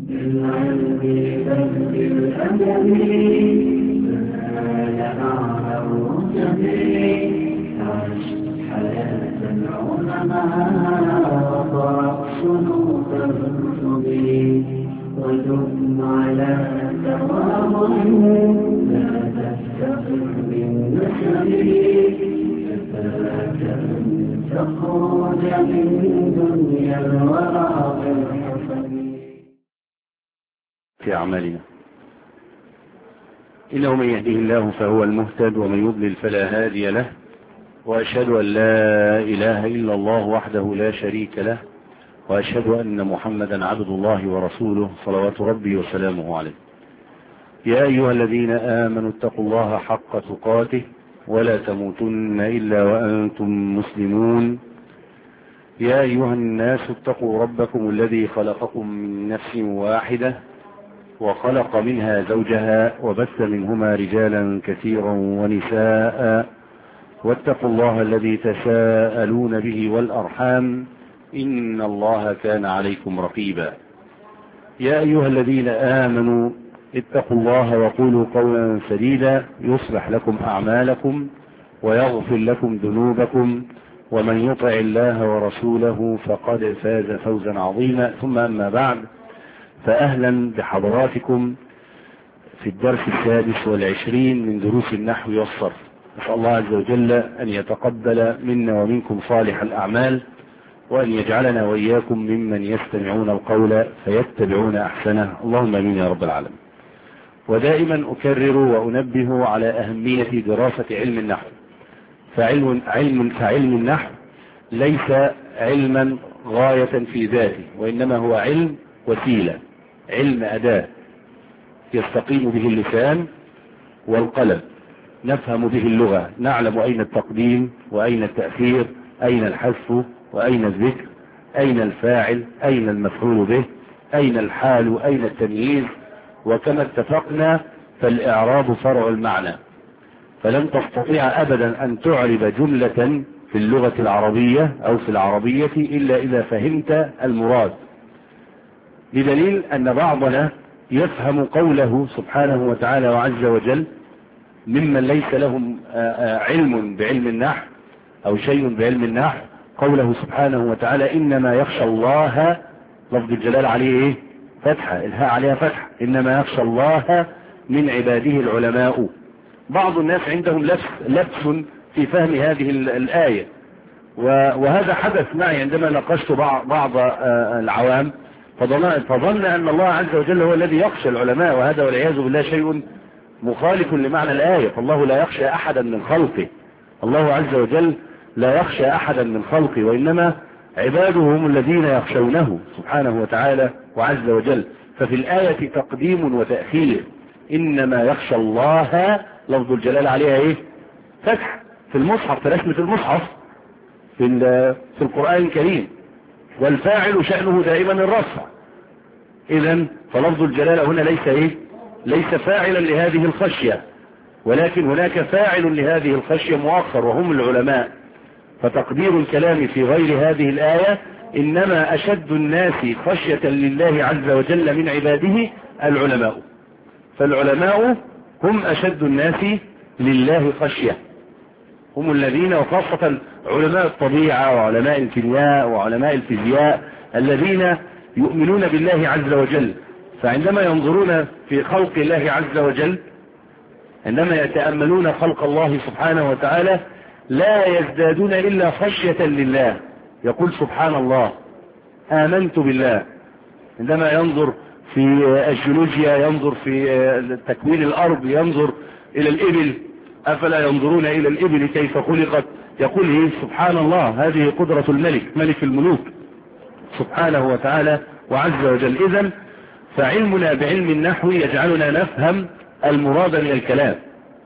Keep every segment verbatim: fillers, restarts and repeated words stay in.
بالعلم بل بالأدب فهذا أعلى الرتب عش حياة العلماء وقرأ صنوف الكتب ودم على تواضع لا تفتقر بالنسب كفاك أن تخرج من دنيا الورى بالحسب. في أعمالنا إنه من يهده الله فهو المهتد ومن يضلل فلا هادي له، وأشهد أن لا إله إلا الله وحده لا شريك له، وأشهد أن محمدا عبد الله ورسوله صلوات ربي وسلامه عليه. يا أيها الذين آمنوا اتقوا الله حق تقاته ولا تموتن إلا وأنتم مسلمون. يا أيها الناس اتقوا ربكم الذي خلقكم من نفس واحدة وخلق منها زوجها وبث منهما رجالا كثيرا ونساء، واتقوا الله الذي تساءلون به والأرحام إن الله كان عليكم رقيبا. يا أيها الذين آمنوا اتقوا الله وقولوا قولا سديدا يصلح لكم أعمالكم ويغفر لكم ذنوبكم، ومن يطع الله ورسوله فقد فاز فوزا عظيما. ثم أما بعد، فأهلا بحضراتكم في الدرس السادس والعشرين من دروس النحو والصرف. نسأل الله عز وجل أن يتقبل منا ومنكم صالح الأعمال، وأن يجعلنا وإياكم ممن يستمعون القول فيتبعون أحسنه، اللهم آمين يا رب العالمين. ودائما أكرر وأنبه على أهمية دراسة علم النحو، فعلم, علم فعلم النحو ليس علما غاية في ذاته، وإنما هو علم وسيلة، علم أداة يستقيم به اللسان والقلم، نفهم به اللغة، نعلم أين التقديم وأين التأخير، أين الحذف وأين الذكر، أين الفاعل، أين المفعول به، أين الحال، أين التمييز. وكما اتفقنا فالإعراب فرع المعنى، فلن تستطيع أبدا أن تعرب جملة في اللغة العربية أو في العربية إلا إذا فهمت المراد، بدليل أن بعضنا يفهم قوله سبحانه وتعالى وعز وجل ممن ليس لهم علم بعلم النحو أو شيء بعلم النحو، قوله سبحانه وتعالى إنما يخشى الله، لفظ الجلال عليه إيه؟ فتحة، الهاء عليها فتحة، إنما يخشى الله من عباده العلماء. بعض الناس عندهم لبس, لبس في فهم هذه الآية، وهذا حدث معي عندما ناقشت بعض العوام، فظن أن الله عز وجل هو الذي يخشى العلماء، وهذا والعياذ بالله شيء مخالف لمعنى الآية. فالله لا يخشى أحدا من خلقه، الله عز وجل لا يخشى أحدا من خلقه، وإنما عباده هم الذين يخشونه سبحانه وتعالى وعز وجل. ففي الآية تقديم وتأخير، إنما يخشى الله لفظ الجلال عليها إيه؟ فتح في المصحف، في رسمة المصحف في, في القرآن الكريم، والفاعل شأنه دائما الرفع. إذن فلفظ الجلال هنا ليس إيه؟ ليس فاعلا لهذه الخشية، ولكن هناك فاعل لهذه الخشية مؤخر وهم العلماء. فتقدير الكلام في غير هذه الآية إنما أشد الناس خشية لله عز وجل من عباده العلماء، فالعلماء هم أشد الناس لله خشية، هم الذين، وخاصة علماء الطبيعة وعلماء الكيمياء وعلماء الفيزياء الذين يؤمنون بالله عز وجل، فعندما ينظرون في خلق الله عز وجل، عندما يتأملون خلق الله سبحانه وتعالى لا يزدادون إلا خشية لله. يقول سبحان الله آمنت بالله. عندما ينظر في الجيولوجيا، ينظر في تكوين الأرض، ينظر إلى الإبل، أفلا ينظرون إلى الإبل كيف خلقت، يقول إيه؟ سبحان الله، هذه قدرة الملك، ملك الملوك سبحانه وتعالى وعز وجل. إذن فعلمنا بعلم النحو يجعلنا نفهم المراد من الكلام،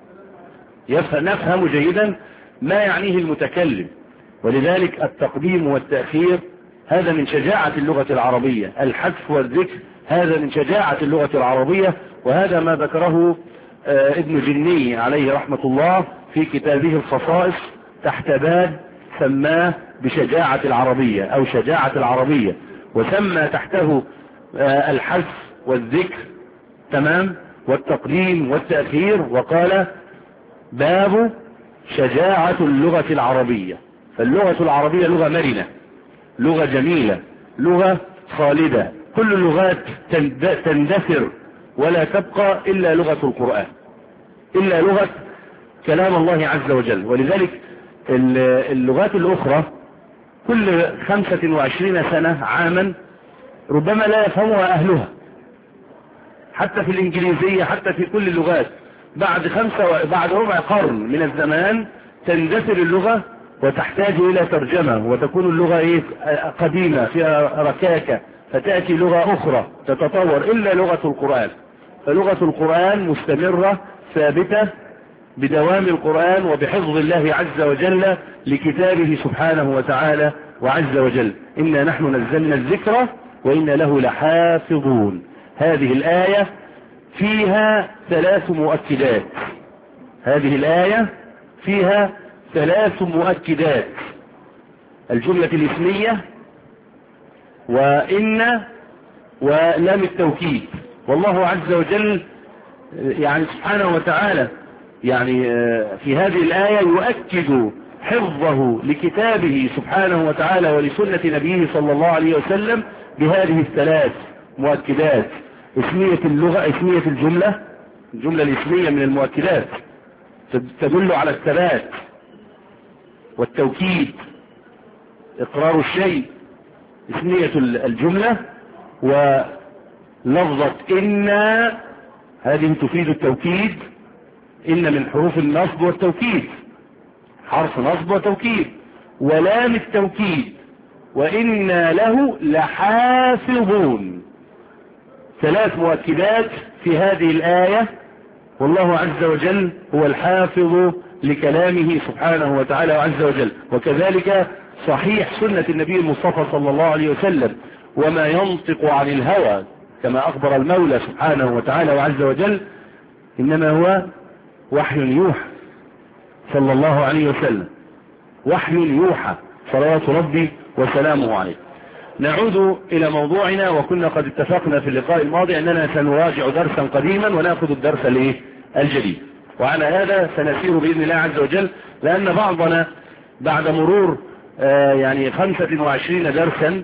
نفهم جيدا ما يعنيه المتكلم. ولذلك التقديم والتأخير هذا من شجاعة اللغة العربية، الحذف والذكر هذا من شجاعة اللغة العربية، وهذا ما ذكره ابن جني عليه رحمة الله في كتابه الخصائص تحت باب سماه بشجاعة العربية أو شجاعة العربية، وسمى تحته الحذف والذكر، تمام، والتقديم والتأخير، وقال باب شجاعة اللغة العربية. فاللغة العربية لغة مرنة، لغة جميلة، لغة خالدة. كل اللغات تندثر ولا تبقى إلا لغة القرآن، إلا لغة كلام الله عز وجل. ولذلك اللغات الأخرى كل خمسة وعشرين سنة عاما ربما لا يفهمها أهلها، حتى في الإنجليزية، حتى في كل اللغات بعد خمسة بعد ربع قرن من الزمان تندثر اللغة وتحتاج إلى ترجمة، وتكون اللغة إيه قديمة فيها ركاكة، فتأتي لغة أخرى تتطور، إلا لغة القرآن. فلغة القرآن مستمرة ثابتة بدوام القرآن وبحفظ الله عز وجل لكتابه سبحانه وتعالى وعز وجل. إنا نحن نزلنا الذكر وإنا له لحافظون. هذه الآية فيها ثلاث مؤكدات، هذه الآية فيها ثلاث مؤكدات: الجملة الاسمية، وإن، ولام التوكيد. والله عز وجل يعني سبحانه وتعالى يعني في هذه الآية يؤكد حفظه لكتابه سبحانه وتعالى ولسنة نبيه صلى الله عليه وسلم بهذه الثلاث مؤكدات: اسمية اللغة، اسمية الجملة، الجملة الاسمية من المؤكدات تدل على الثبات والتوكيد، إقرار الشيء، اسمية الجملة. ولفظة إن هذه تفيد التوكيد، إن من حروف النصب والتوكيد، حرف نصب وتوكيد. ولام التوكيد، وإنا له لحافظون. ثلاث مؤكدات في هذه الآية، والله عز وجل هو الحافظ لكلامه سبحانه وتعالى وعز وجل. وكذلك صحيح سنة النبي المصطفى صلى الله عليه وسلم: وما ينطق عن الهوى، كما أخبر المولى سبحانه وتعالى وعز وجل، إنما هو وحي يوحى، صلى الله عليه وسلم، وحي يوحى صلوات ربي وسلامه عليه. نعود إلى موضوعنا، وكنا قد اتفقنا في اللقاء الماضي أننا سنراجع درسا قديما ونأخذ الدرس الجديد، وعلى هذا سنسير بإذن الله عز وجل، لأن بعضنا بعد مرور آه يعني خمسة وعشرين درسا،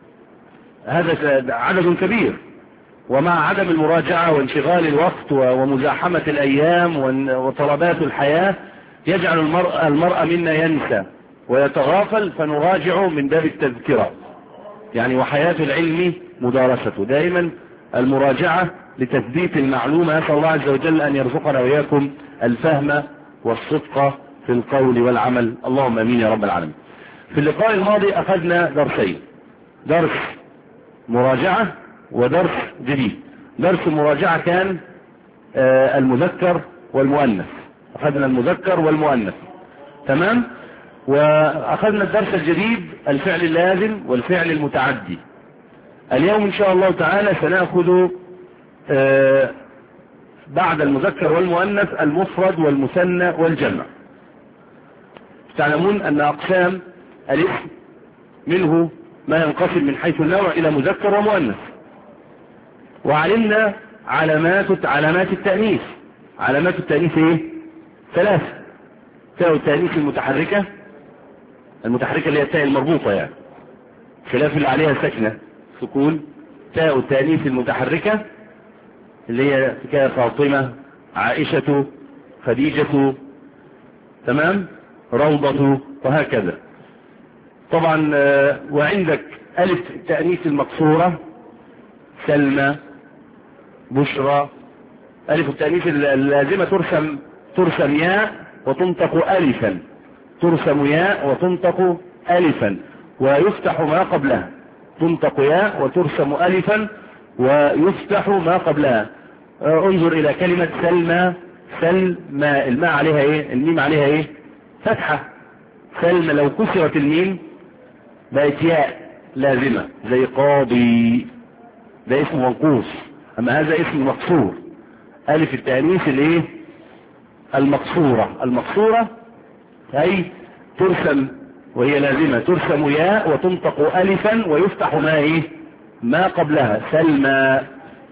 هذا عدد كبير، ومع عدم المراجعة وانشغال الوقت ومزاحمة الأيام وطلبات الحياة يجعل المرء, المرء منا ينسى ويتغافل، فنراجع من باب التذكرة يعني. وحياة العلم مدارسته، دائما المراجعة لتثبيت المعلومة. أسأل الله عز وجل أن يرزقنا وإياكم الفهم والصدق في القول والعمل، اللهم امين يا رب العالمين. في اللقاء الماضي أخذنا درسين: درس مراجعة ودرس جديد. درس المراجعة كان آه المذكر والمؤنث، أخذنا المذكر والمؤنث، تمام. وأخذنا الدرس الجديد الفعل اللازم والفعل المتعدي. اليوم إن شاء الله تعالى سنأخذ آه بعد المذكر والمؤنث المفرد والمثنى والجمع. تعلمون أن أقسام الاسم منه ما ينقسم من حيث النوع إلى مذكر ومؤنث، وعلمنا علامات علامات التأنيث. علامات التأنيث ايه؟ ثلاثة: تاء التأنيث المتحركة، المتحركة اللي هي التاء المربوطة يعني، خلاف اللي عليها سكنة سكون. تاء التأنيث المتحركة اللي هي كفاطمة، عائشة، خديجة، تمام، روضة، وهكذا. طبعا وعندك ألف التأنيث المقصورة: سلمى، بشرى. ألف التأنيث اللازمة ترسم ترسم ياء وتنطق ألفا، ترسم ياء وتنطق ألفا ويفتح ما قبلها، تنطق ياء وترسم ألفا ويفتح ما قبلها. انظر إلى كلمة سلمى، سلمى، الماء عليها ايه؟ الميم عليها ايه؟ فتحة. سلمى لو كسرت الميم بقت ياء لازمة، زي قاضي، ده اسم منقوص، اما هذا اسم مقصور. ألف التأنيث الايه؟ المقصورة. المقصورة اي ترسم وهي لازمة، ترسم ياء وتنطق ألفا ويفتح ما ايه؟ ما قبلها. سلمى،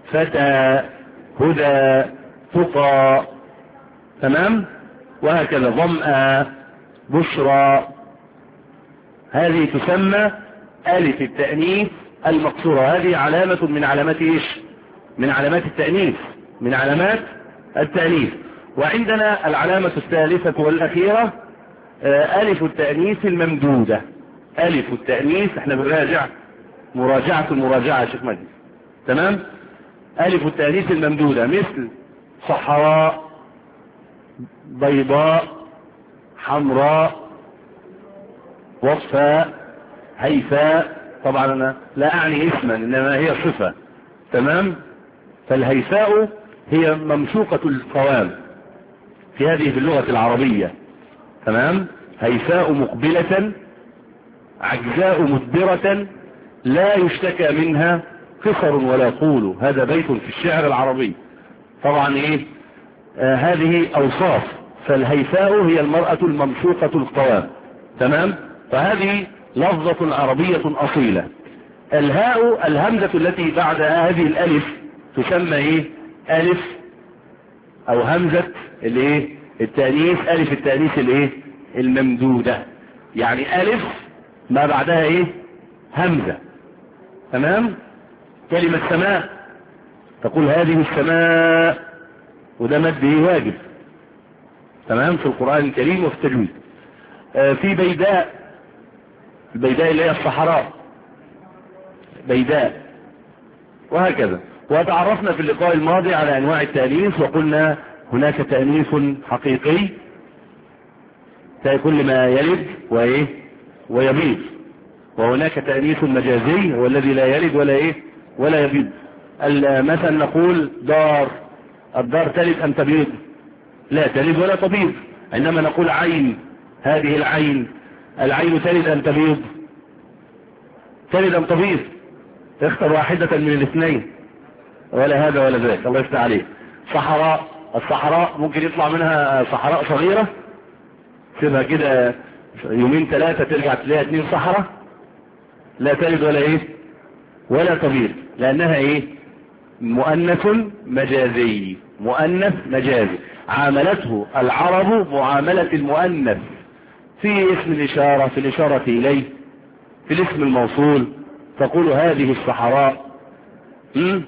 فتى، هدى، تقى، تمام، وهكذا، ظمأ، بشرى. هذه تسمى ألف التأنيث المقصورة. هذه علامة من علامات إيش؟ من علامات التأنيث، من علامات التأنيث. وعندنا العلامة الثالثة والأخيرة ألف التأنيث الممدودة. ألف التأنيث، احنا بنراجع مراجعة المراجعة يا شيخ مجدي، تمام. ألف التأنيث الممدودة مثل صحراء، بيضاء، حمراء، وصفاء، هيفاء. طبعا أنا لا أعني اسما إنما هي صفة، تمام. فالهيفاء هي ممشوقة القوام في هذه في اللغة العربية، تمام. هيفاء مقبلة، عجزاء مدبرة، لا يشتكى منها قصر ولا طول. هذا بيت في الشعر العربي. طبعا ايه آه هذه اوصاف. فالهيفاء هي المرأة الممشوقة القوام، تمام. فهذه لفظة عربية اصيلة. الهاء الهمزة التي بعد هذه الالف تسمى ايه؟ الف او همزة الايه؟ التأنيث. الف التأنيث الايه؟ الممدودة. يعني الف ما بعدها ايه؟ همزة، تمام. كلمة سماء تقول هذه السماء، وده مد ايه؟ واجب، تمام، في القرآن الكريم وفي التجويد. آه في بيداء، البيداء اللي هي الصحراء، بيداء، وهكذا. وتعرفنا في اللقاء الماضي على انواع التأنيث، وقلنا هناك تأنيث حقيقي كل ما يلد وايه ويبيض، وهناك تأنيث مجازي هو الذي لا يلد ولا ايه ولا يبيض. مثلا نقول دار، الدار تلد ام تبيض؟ لا تلد ولا تبيض. عندما نقول عين، هذه العين، العين تلد ام تبيض؟ تلد ام تبيض؟ اختر واحدة من الاثنين، ولا هذا ولا ذاك. الله يفتح عليك. صحراء، الصحراء ممكن يطلع منها صحراء صغيرة سيبها كده يومين ثلاثة ترجع تلاقيها اتنين صحراء، لا تلد ولا ايه ولا تبيض، لانها ايه؟ مؤنث مجازي، مؤنث مجازي. عاملته العرب معاملة المؤنث في اسم الاشارة، في الاشارة اليه، في الاسم الموصول. تقول هذه الصحراء، م?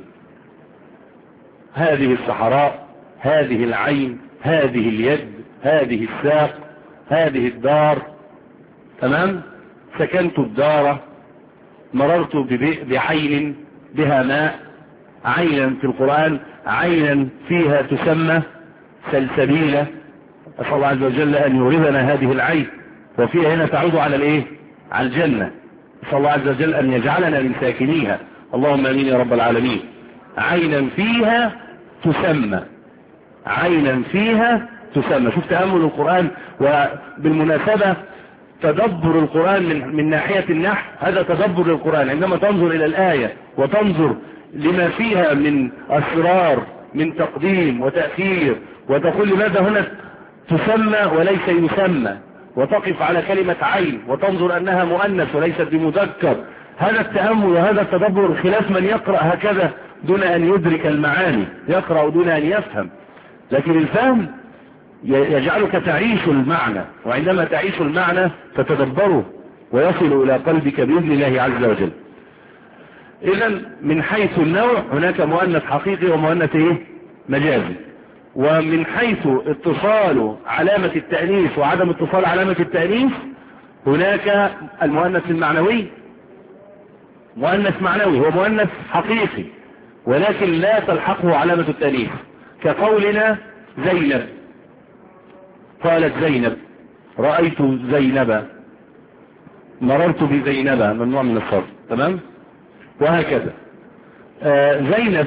هذه الصحراء، هذه العين، هذه اليد، هذه الساق، هذه الدار، تمام. سكنت الدار، مررت بعين بها ماء. عينا في القرآن عينا فيها تسمى سلسبيلة. أسأل الله عز وجل أن يورثنا هذه العين، وفيها هنا تعود على الايه؟ على الجنة. أسأل الله عز وجل أن يجعلنا من ساكنيها، اللهم امين يا رب العالمين. عينا فيها تسمى، عينا فيها تسمى. شوف تأمل القرآن. وبالمناسبة تدبر القرآن من, من ناحية النحو، هذا تدبر للقرآن. عندما تنظر إلى الآية وتنظر لما فيها من أسرار، من تقديم وتأخير، وتقول لماذا هنا تسمى وليس يسمى، وتقف على كلمة عين وتنظر أنها مؤنث وليست بمذكر. هذا التأمل وهذا التدبر خلاف من يقرأ هكذا دون أن يدرك المعاني، يقرأ دون أن يفهم. لكن الفهم يجعلك تعيش المعنى، وعندما تعيش المعنى تتدبره ويصل إلى قلبك بإذن الله عز وجل. إذن من حيث النوع هناك مؤنث حقيقي ومؤنث إيه؟ مجازي. ومن حيث اتصال علامة التأنيث وعدم اتصال علامة التأنيث هناك المؤنث المعنوي. مؤنث معنوي هو مؤنث حقيقي ولكن لا تلحقه علامة التأنيث، كقولنا زينب، قالت زينب، رأيت زينب، مررت بزينب، ممنوع من الصرف، تمام. وهكذا آه زينب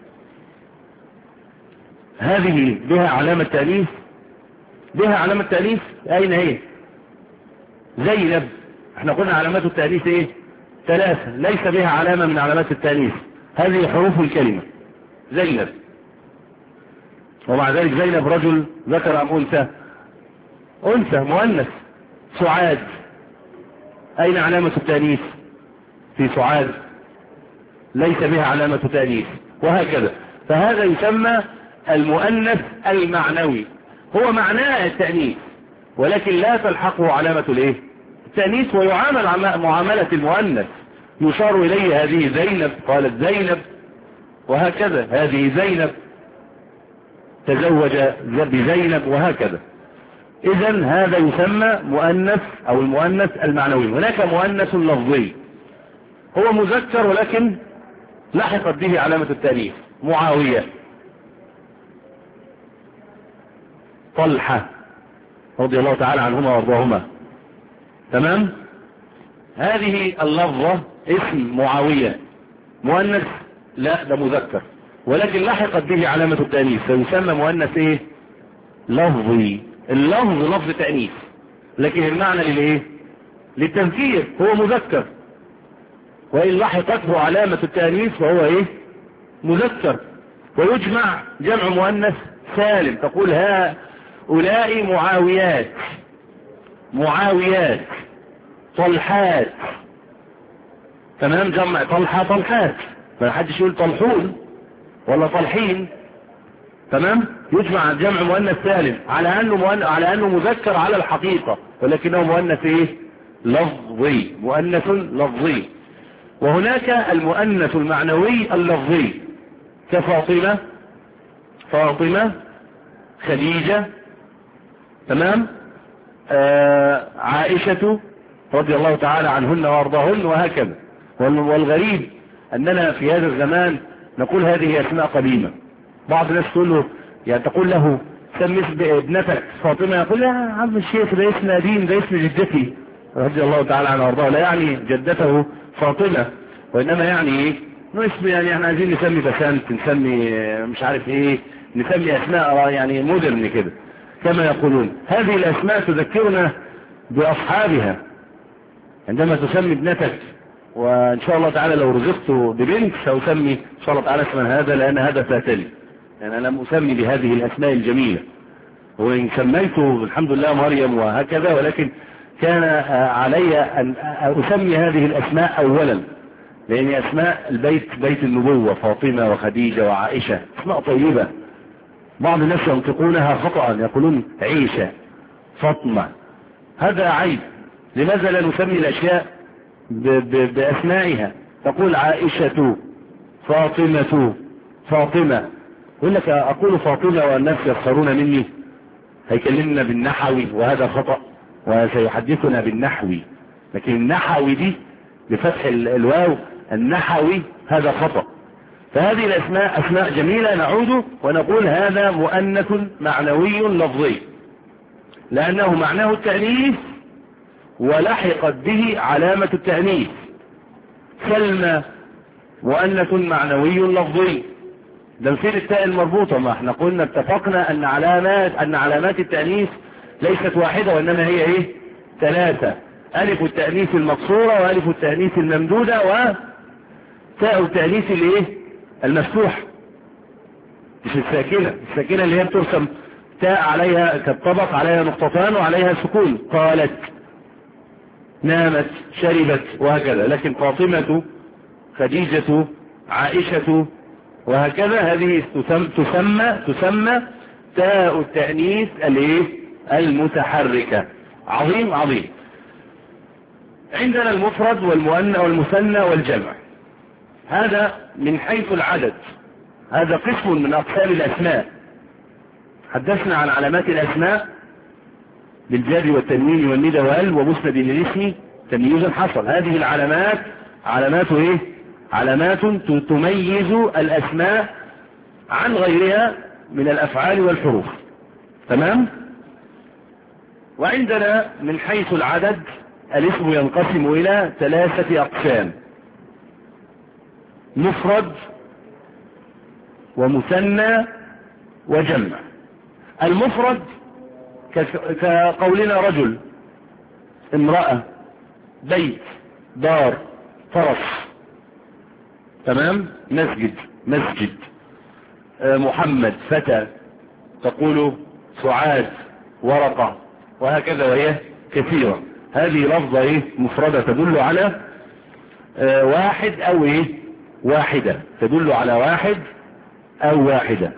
هذه بها علامة تأنيث، بها علامة تأنيث. أين هي زينب؟ احنا قلنا علامات التأنيث ايه؟ ثلاثة، ليس بها علامة من علامات التأنيث. هذه حروف الكلمة زينب. ومع ذلك زينب رجل ذكر أم أنثى؟ أنثى، مؤنث. سعاد، أين علامة التأنيث في سعاد؟ ليس بها علامة تأنيث. وهكذا. فهذا يسمى المؤنث المعنوي، هو معناه التأنيث ولكن لا تلحقه علامة الايه التأنيث، ويعامل معاملة المؤنث، يشار إليه هذه زينب، قالت زينب، وهكذا هذه زينب، تزوج بزينب، وهكذا. إذن هذا يسمى مؤنث أو المؤنث المعنوي. هناك مؤنث لفظي، هو مذكر ولكن لحقت به علامة التأنيث، معاوية، طلحة رضي الله تعالى عنهما وارضاهما. تمام. هذه اللفظة اسم معاوية مؤنث، لا ده مذكر ولكن لحقت به علامة التأنيث، فيسمى مؤنث ايه لفظي. اللفظ لفظ تأنيث لكن المعنى للايه للتذكير، هو مذكر، وإن لحقته علامة التأنيث فهو ايه مذكر. ويجمع جمع مؤنث سالم، تقول هؤلاء معاويات، معاويات، طلحات. تمام. جمع طلحة طلحات، ما حدش يقول طلحون ولا طلحين. تمام. يجمع جمع مؤنث سالم على انه مؤنث، على انه مذكر على الحقيقة، ولكنه مؤنث ايه لفظي، مؤنث لفظي. وهناك المؤنث المعنوي اللفظي كفاطمة، فاطمة، خديجة. تمام. آه عائشة رضي الله تعالى عنهن وارضاهن، وهكذا. والغريب اننا في هذا الزمان نقول هذه اسماء قديمة. بعض الناس تقول له يعني تقول له سمي ابنتك فاطمة، يقول يا عم الشيخ ده اسم قديم، ده اسم جدتي رضي الله تعالى عنها وارضاها، لا يعني جدته فاطمة، وانما يعني ايه انه اسم، يعني احنا عايزين نسمي بسنت، نسمي مش عارف ايه، نسمي اسماء يعني مودرن كده كما يقولون. هذه الاسماء تذكرنا باصحابها. عندما تسمي ابنتك، وان شاء الله تعالى لو رزقت ببنت سأسمي ان شاء الله تعالى اسما هذا، لان هذا فاتلي، يعني انا لم اسمي بهذه الاسماء الجميلة، وان سميته الحمد لله مريم وهكذا، ولكن كان علي ان اسمي هذه الاسماء اولا، لان اسماء البيت بيت النبوة، فاطمة وخديجة وعائشة، اسماء طيبة. بعض الناس ينطقونها خطأ، يقولون عيشة، فاطمة، هذا عيب. لماذا لا نسمي الاشياء ب ب باسمائها؟ تقول عائشة، فاطمة، فاطمة. يقول لك اقول فاطمة والناس يسخرون مني، هيكلمنا بالنحوي وهذا خطأ، وسيحدثنا بالنحوي، لكن النحوي دي بفتح الواو، النحوي هذا خطأ. فهذه الاسماء اسماء جميلة. نعود ونقول هذا مؤنث معنوي لفظي، لانه معناه التأنيث ولحقت به علامة التأنيث. سلمى مؤنث معنوي لفظي، ده مثير التاء المربوطة، ما احنا قلنا اتفقنا ان علامات ان علامات التأنيث ليست واحدة، وانما هي ايه ثلاثة: الف التأنيث المقصورة، والف التأنيث الممدودة، وتاء التأنيث الايه المفتوح، مش الساكنة. الساكنة اللي هي بترسم تاء عليها كالطبق، عليها نقطتان وعليها سكون، قالت، نامت، شربت، وهكذا. لكن فاطمة، خديجة، عائشة، وهكذا، هذه تسمى تسمى تاء التأنيث الايه المتحركة. عظيم عظيم. عندنا المفرد والمؤنث والمثنى والجمع، هذا من حيث العدد، هذا قسم من اقسام الاسماء. حدثنا عن علامات الاسماء بالجر والتنوين والندى وال ومسند للاسم تمييزا حصل. هذه العلامات علامات ايه علامات تميز الاسماء عن غيرها من الافعال والحروف. تمام. وعندنا من حيث العدد الاسم ينقسم الى ثلاثة اقسام: مفرد ومثنى وجمع. المفرد كقولنا رجل، امرأة، بيت، دار، فرس. تمام. مسجد، مسجد، محمد، فتى، تقول سعاد، ورقة، وهكذا، وهي كثيرة. هذه لفظة ايه مفردة تدل على اه واحد او ايه واحدة تدل على واحد أو واحدة.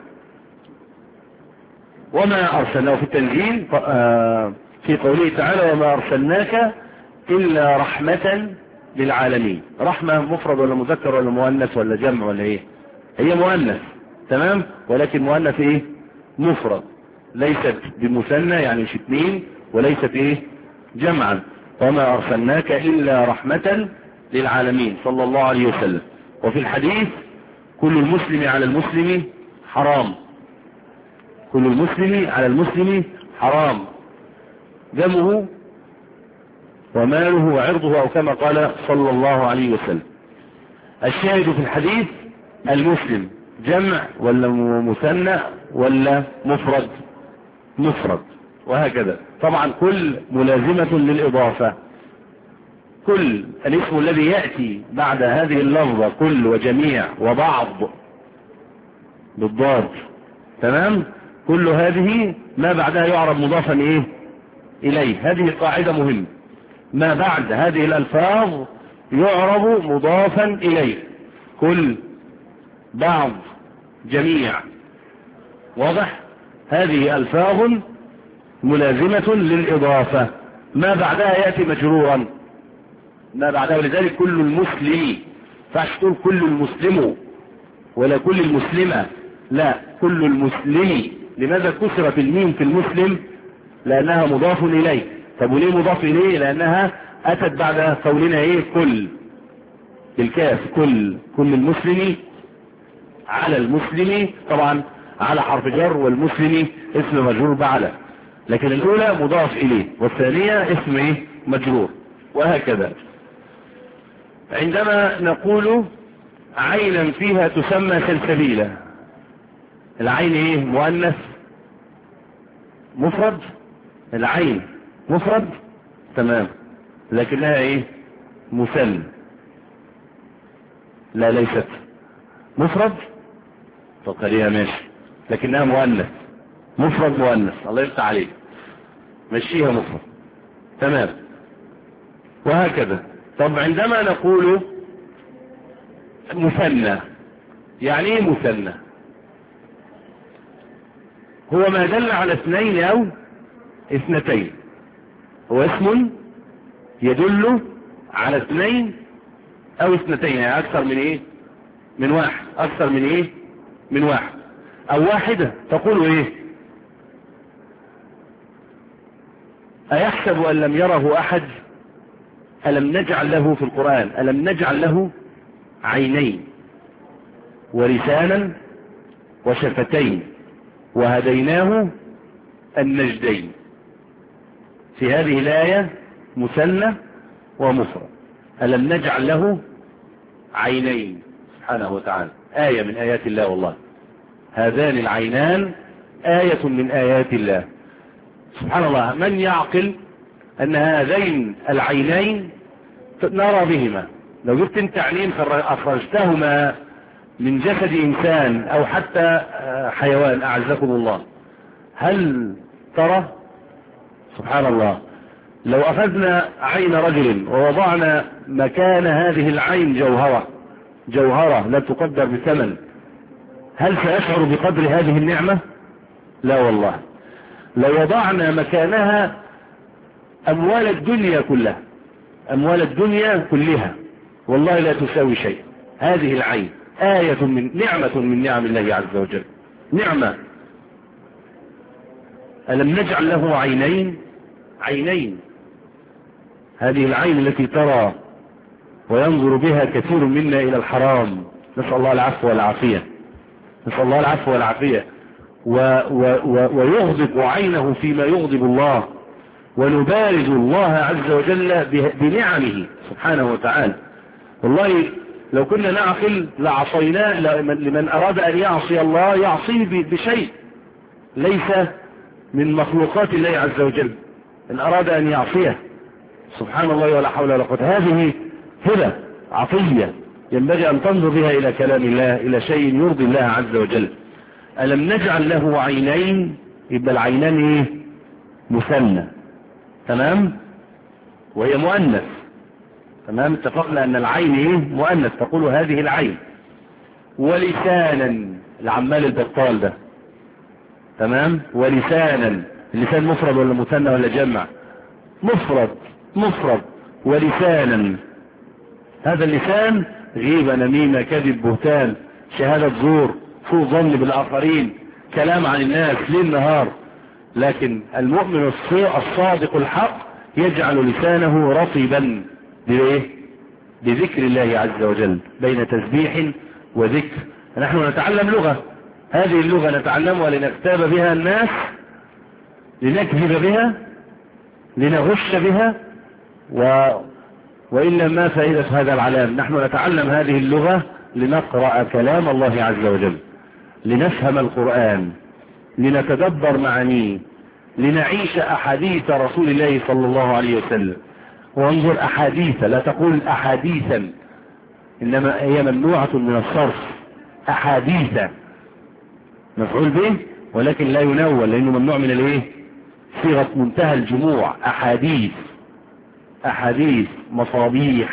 وما أرسلناه في التنزيل في قوله تعالى وما أرسلناك إلا رحمة للعالمين. رحمة مفرد ولا مذكر ولا مؤنث ولا جمع ولا إيه؟ هي مؤنث تمام، ولكن مؤنث إيه؟ مفرد، ليست بمثنى يعني مش اثنين، وليست إيه؟ جمعا. وما أرسلناك إلا رحمة للعالمين صلى الله عليه وسلم. وفي الحديث كل المسلم على المسلم حرام، كل المسلم على المسلم حرام، دمه وماله وعرضه، أو كما قال صلى الله عليه وسلم. الشاهد في الحديث المسلم جمع ولا مثنى ولا مفرد؟ مفرد. وهكذا طبعا كل ملازمة للإضافة، كل الاسم الذي يأتي بعد هذه اللفظة كل وجميع وبعض بالضاد تمام، كل هذه ما بعدها يعرب مضافا ايه اليه. هذه قاعدة مهمة، ما بعد هذه الالفاظ يعرب مضافا اليه، كل بعض جميع، واضح؟ هذه الفاظ ملازمة للإضافة، ما بعدها يأتي مجرورا، ما بعدها. ولذلك كل المسلم، فاشتر كل المسلم ولا كل المسلمة، لا كل المسلم. لماذا كسرت الميم في المسلم؟ لأنها مضاف إليه. طب وليه مضاف إليه؟ لأنها أتت بعد قولنا إيه؟ كل بالكاف، كل كل المسلم على المسلم، طبعا على حرف جر، والمسلم اسم مجرور بعلى، لكن الأولى مضاف إليه والثانية اسم إيه؟ مجرور. وهكذا عندما نقول عينا فيها تسمى سلسبيلة، العين ايه؟ مؤنث مفرد؟ العين مفرد تمام، لكنها ايه؟ مثنى. لا ليست مفرد، فقاليها ماشي، لكنها مؤنث، مفرد مؤنث، الله يفتح عليك، مشيها مفرد تمام. وهكذا. طب عندما نقول مثنى، يعني ايه مثنى؟ هو ما دل على اثنين او اثنتين، هو اسم يدل على اثنين او اثنتين، يعني اكثر من ايه؟ من واحد، اكثر من ايه؟ من واحد، او واحدة. تقول ايه؟ ايحسب ان لم يره احد؟ ألم نجعل له في القرآن، ألم نجعل له عينين ولسانا وشفتين وهديناه النجدين. في هذه الآية مثنى ومفرد. ألم نجعل له عينين، سبحانه وتعالى، آية من آيات الله والله، هذان العينان آية من آيات الله سبحان الله. من يعقل أن هذين العينين نرى بهما؟ لو جبت انت عينين أخرجتهما من جسد إنسان أو حتى حيوان أعزكم الله، هل ترى؟ سبحان الله. لو أخذنا عين رجل ووضعنا مكان هذه العين جوهرة، جوهرة لا تقدر بثمن، هل سيشعر بقدر هذه النعمة؟ لا والله. لو وضعنا مكانها أموال الدنيا كلها، أموال الدنيا كلها، والله لا تساوي شيء. هذه العين آية من نعمة من نعم الله عز وجل، نعمة. ألم نجعل له عينين؟ عينين، هذه العين التي ترى وينظر بها كثير منا إلى الحرام، نسأل الله العفو والعافية، نسأل الله العفو والعافية، و و و ويغضب عينه فيما يغضب الله، ونبارز الله عز وجل بنعمه سبحانه وتعالى. والله لو كنا نعقل لعصيناه، لمن أراد أن يعصي الله يعصيه بشيء ليس من مخلوقات الله عز وجل، إن أراد أن يعصيه سبحان الله ولا حول ولا قوة. هذه هبة عطية ينبغي أن تنظر بها إلى كلام الله، إلى شيء يرضي الله عز وجل. ألم نجعل له عينين؟ يبقى العينان إيه؟ مثنى تمام، وهي مؤنث تمام. اتفقنا أن العين إيه؟ مؤنث، تقول هذه العين، ولسانا العمال البطال ده. تمام. ولسانا، اللسان مفرد ولا مثنى ولا جمع؟ مفرد مفرد. ولسانا، هذا اللسان غيبة، نميمة، كذب، بهتان، شهادة زور، سوء ظن بالآخرين، كلام عن الناس ليل نهار. لكن المؤمن الصادق الحق يجعل لسانه رطبا بإيه؟ بذكر الله عز وجل، بين تسبيح وذكر. نحن نتعلم لغة، هذه اللغة نتعلمها لنغتاب بها الناس، لنكذب بها، لنغش بها، و... وإلا ما فائدة هذا العلام؟ نحن نتعلم هذه اللغة لنقرأ كلام الله عز وجل، لنفهم القرآن، لنتدبر معانيه، لنعيش أحاديث رسول الله صلى الله عليه وسلم. وانظر أحاديث، لا تقول أحاديثا، إنما هي ممنوعة من الصرف. أحاديث مفعول به ولكن لا ينول، لأنه ممنوع من الايه؟ صيغة منتهى الجموع. أحاديث، أحاديث، مصابيح،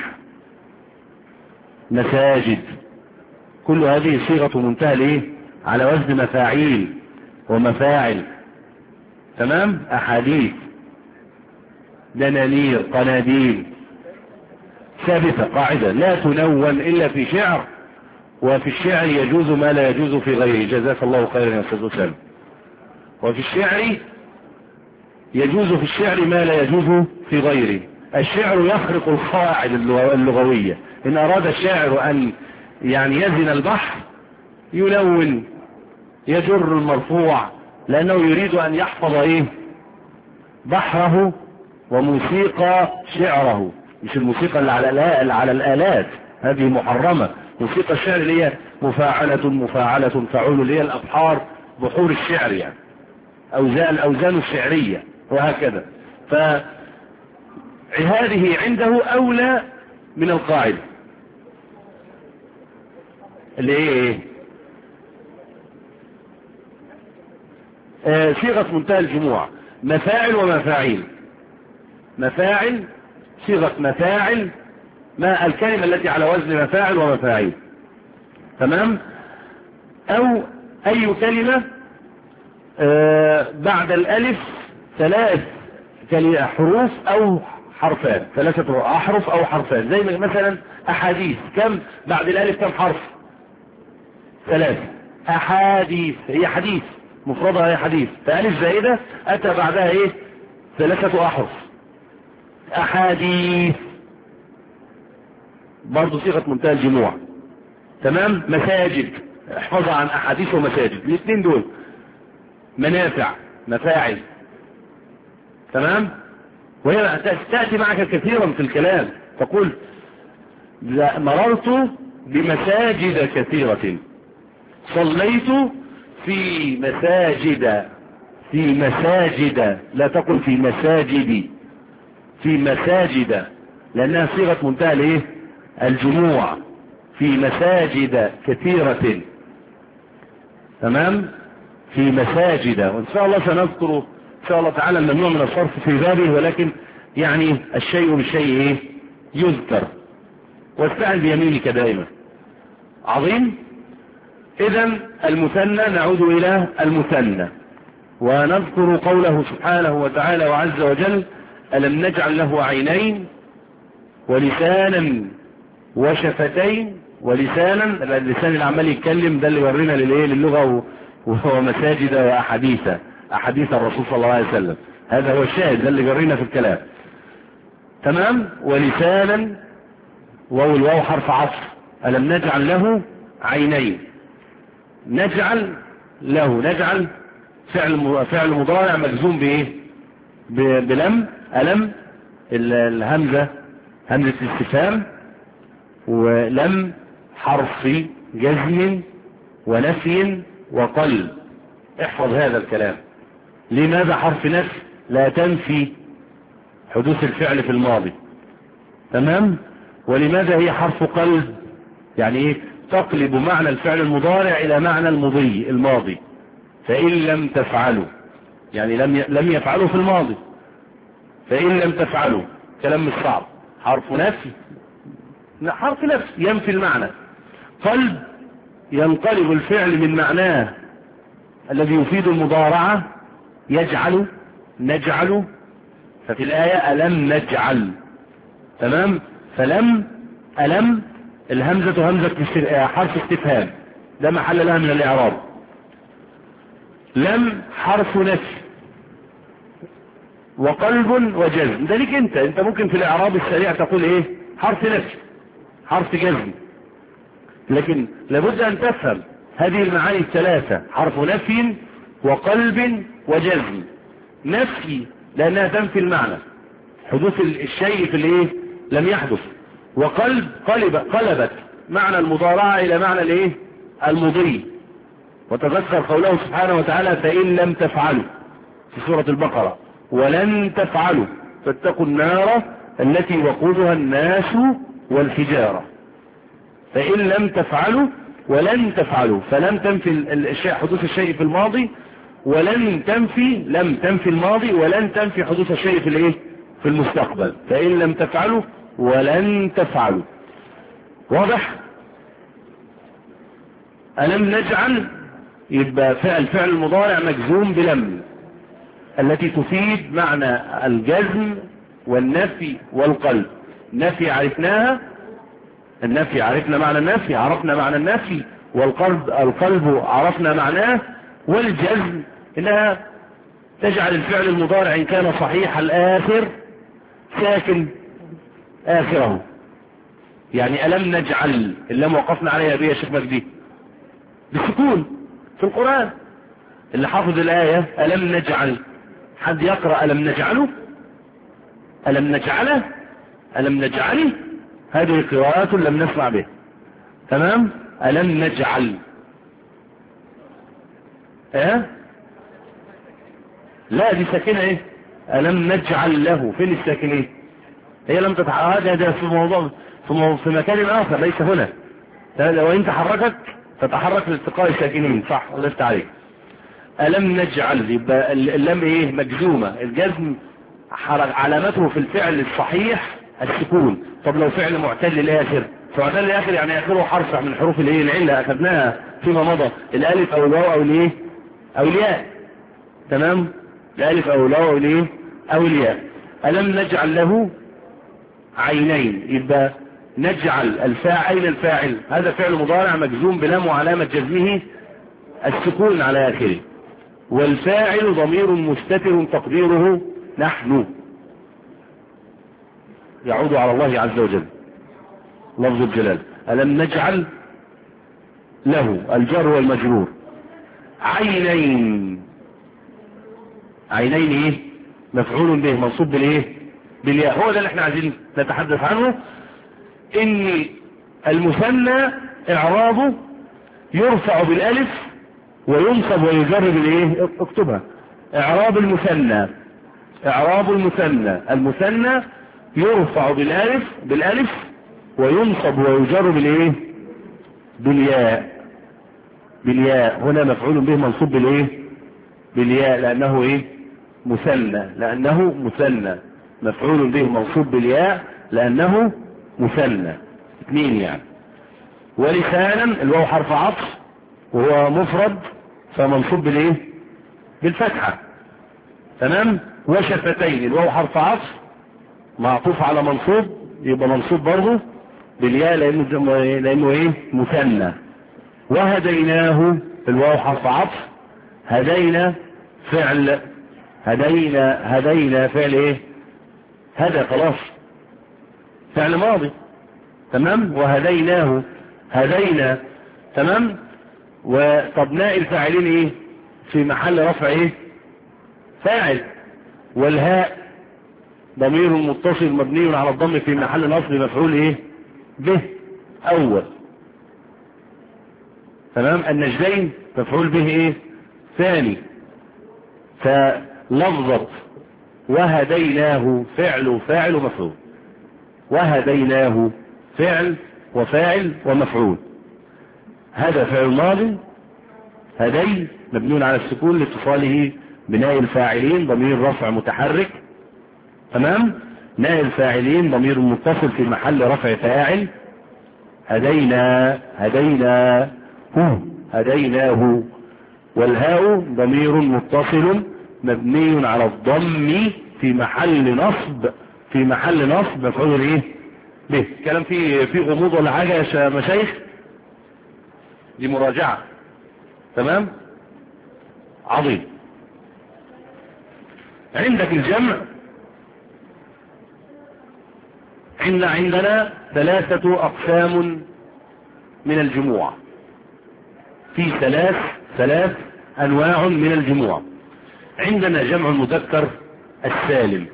مساجد، كل هذه صيغة منتهى الايه؟ على وزن مفاعيل ومفاعل. تمام. أحاديث، دنانير، قناديل. ثابتة قاعدة لا تنون إلا في شعر، وفي الشعر يجوز ما لا يجوز في غيره. جزاك الله خيرا يا أستاذ أسامة. وفي الشعر يجوز في الشعر ما لا يجوز في غيره. الشعر يخرق القواعد اللغوية. إن أراد الشاعر أن يعني يزن البحر يلون، يجر المرفوع، لأنه يريد أن يحفظ إيه؟ بحره وموسيقى شعره، مش الموسيقى اللي على الآلات, اللي على الآلات هذه محرمة. موسيقى الشعر اللي هي مفاعلة مفاعلة فعول، اللي هي الأبحار، بحور الشعر يعني، أوزان الأوزان الشعرية وهكذا. فهذه عنده أولى من القاعدة اللي هي ايه؟ آه صيغة منتهى الجموع، مفاعل ومفاعيل. مفاعل، صيغة مفاعل، ما الكلمة التي على وزن مفاعل ومفاعيل. تمام. او اي كلمة آه بعد الالف ثلاث حروف او حرفان، ثلاثة احرف او حرفان. زي مثلا احاديث، كم بعد الالف كم حرف؟ ثلاثة. احاديث هي حديث مفردها هي حديث، فالف زائدة اتى بعدها ايه؟ ثلاثة احرف. احاديث برضو صيغة منتهى الجموع. تمام. مساجد، احفظها عن احاديث ومساجد، الاثنين دول منافع، مفاعل. تمام. وهي تأتي معك كثيرا في الكلام، تقول مررت بمساجد كثيرة، صليت في مساجد، في مساجد، لا تقل في مساجد، في مساجد، لأنها صيغة منتهى الايه؟ الجموع. في مساجد كثيرة. تمام. في مساجد. وإن شاء الله سنذكر إن شاء الله تعالى الممنوع من الصرف في بابه، ولكن يعني الشيء بالشيء ايه؟ يذكر. واستعن بيمينك دائما. عظيم. إذن المثنى، نعود إلى المثنى ونذكر قوله سبحانه وتعالى وعز وجل: ألم نجعل له عينين ولسانا وشفتين. ولسانا، اللسان اللي عمال يتكلم ده اللي ورينا للايه؟ للغة، وهو مساجد وأحاديث، أحاديث الرسول صلى الله عليه وسلم. هذا هو الشاهد، ده اللي جرينا في الكلام. تمام. ولسانا، واو الواو حرف عطف. ألم نجعل له عينين. نجعل له، نجعل فعل فعل مضارع مجزوم بايه؟ بلم. ألم الهمزة همزة الاستفهام، ولم حرف جزم ونفي وقلب. احفظ هذا الكلام. لماذا حرف نفي؟ لا تنفي حدوث الفعل في الماضي. تمام. ولماذا هي حرف قلب؟ يعني ايه؟ تقلب معنى الفعل المضارع الى معنى المضي الماضي. فإن لم تفعلوا، يعني لم لم يفعلوا في الماضي، فإن لم تفعلوا، كلام مش صعب. حرف نفي، حرف نفي ينفي المعنى. قلب ينقلب الفعل من معناه الذي يفيد المضارعة يجعل نجعل. ففي الآية ألم نجعل، تمام. فلم ألم الهمزة همزة حرف استفهام، ده محل لها من الإعراب. لم حرف نفي وقلب وجزم، ده ليك انت انت ممكن في الإعراب السريع تقول ايه؟ حرف نفي حرف جزم، لكن لابد ان تفهم هذه المعاني الثلاثة: حرف نفي وقلب وجزم. نفي لأنها تنفي المعنى، حدوث الشيء في الايه لم يحدث. وقلب قلب قلبت معنى المضارعة الى معنى الايه المضي. وتذكر قوله سبحانه وتعالى: فإن لم تفعلوا في سورة البقرة ولن تفعلوا فاتقوا النار التي وقودها الناس والحجارة. فإن لم تفعلوا ولن تفعلوا، فلم تنفي الشيء حدوث الشيء في الماضي، ولن تنفي لم تنفي الماضي، ولن تنفي حدوث الشيء في الايه في المستقبل. فإن لم تفعلوا ولن تفعلوا. واضح؟ ألم نجعل يبقى فعل فعل المضارع مجزوم بلم التي تفيد معنى الجزم والنفي والقلب. نفي عرفناها، النفي عرفنا معنى النفي، عرفنا معنى النفي. والقلب القلب عرفنا معناه. والجزم انها تجعل الفعل المضارع ان كان صحيح الآخر ساكن آخره. يعني ألم نجعل اللام وقفنا عليها بيه يا شيخ مجدي بالسكون في القرآن. اللي حافظ الآية ألم نجعل، حد يقرأ ألم نجعله؟ ألم نجعله؟ ألم نجعله؟ هذه قراءات لم نسمع بها، تمام. ألم نجعل ايه؟ لا دي ساكنة ايه؟ ألم نجعل له، فين الساكنين؟ هي لم تتحرك، هذا في موضوع في, موضوع في مكان آخر ليس هنا. لو انت حركت تتحرك لالتقاء الساكنين، صح؟ الله يفتح عليك. ألم نجعل يبقى اللام ايه؟ مجزومة. الجزم علامته في الفعل الصحيح السكون. طب لو فعل معتل الآخر، معتل الآخر يعني آخره حرف من حروف الايه العلة أخذناها فيما مضى، الألف أو الواو أو الايه أو الياء، تمام. الألف أو الواو أو الايه أو الياء. ألم نجعل له عينين، يبقى نجعل الفاعل الفاعل هذا فعل مضارع مجزوم بلام وعلامة جزمه السكون على آخره. والفاعل ضمير مستتر تقديره نحن، يعود على الله عز وجل لفظ الجلال. ألم نجعل له الجر والمجرور. عينين، عينين ايه؟ مفعول به منصوب بالايه بالياء. هو ده اللي احنا عايزين نتحدث عنه. ان المثنى اعرابه يرفع بالالف وينصب ويجر بالايه؟ اكتبها. اعراب المثنى، اعراب المثنى المثنى يرفع بالالف بالالف وينصب ويجر بالايه؟ بالياء. بالياء. هنا مفعول به منصوب بالايه؟ بالياء، لانه ايه؟ مثنى، لانه مثنى. مفعول به منصوب بالياء لانه مثنى، اثنين يعني. ولسانا الواو حرف عطف وهو مفرد فمنصوب بالايه؟ بالفتحة، تمام. وشفتين الواو حرف عطف معطوف على منصوب يبقى منصوب برضه بالياء لانه لانه ايه؟ مثنى. وهديناه الواو حرف عطف، هدينا فعل، هدينا هدينا فعل ايه؟ هدى، خلاص فعل ماضي، تمام. وهديناه هدينا، تمام. وطبناء الفاعلين ايه؟ في محل رفع ايه؟ فاعل. والهاء ضمير متصل مبني على الضم في محل نصب مفعول ايه؟ به اول، تمام. النجدين مفعول به ايه؟ ثاني. فلفظة وهديناه فعل وفاعل ومفعول. وهديناه فعل وفاعل ومفعول. هذا فعل ماضي، هدي مبنون على السكون لاتصاله بناء الفاعلين ضمير رفع متحرك، تمام. ناء الفاعلين ضمير متصل في محل رفع فاعل. هدينا هدينا هو هديناه، والهاء ضمير متصل مبني على الضم في محل نصب في محل نصب مفعول ايه به. كلام فيه في غموض ولا حاجه يا مشايخ؟ دي مراجعه. تمام عظيم. عندك الجمع، إن عندنا ثلاثة أقسام من الجموع، في ثلاث ثلاث أنواع من الجموع. عندنا جمع المذكر السالم،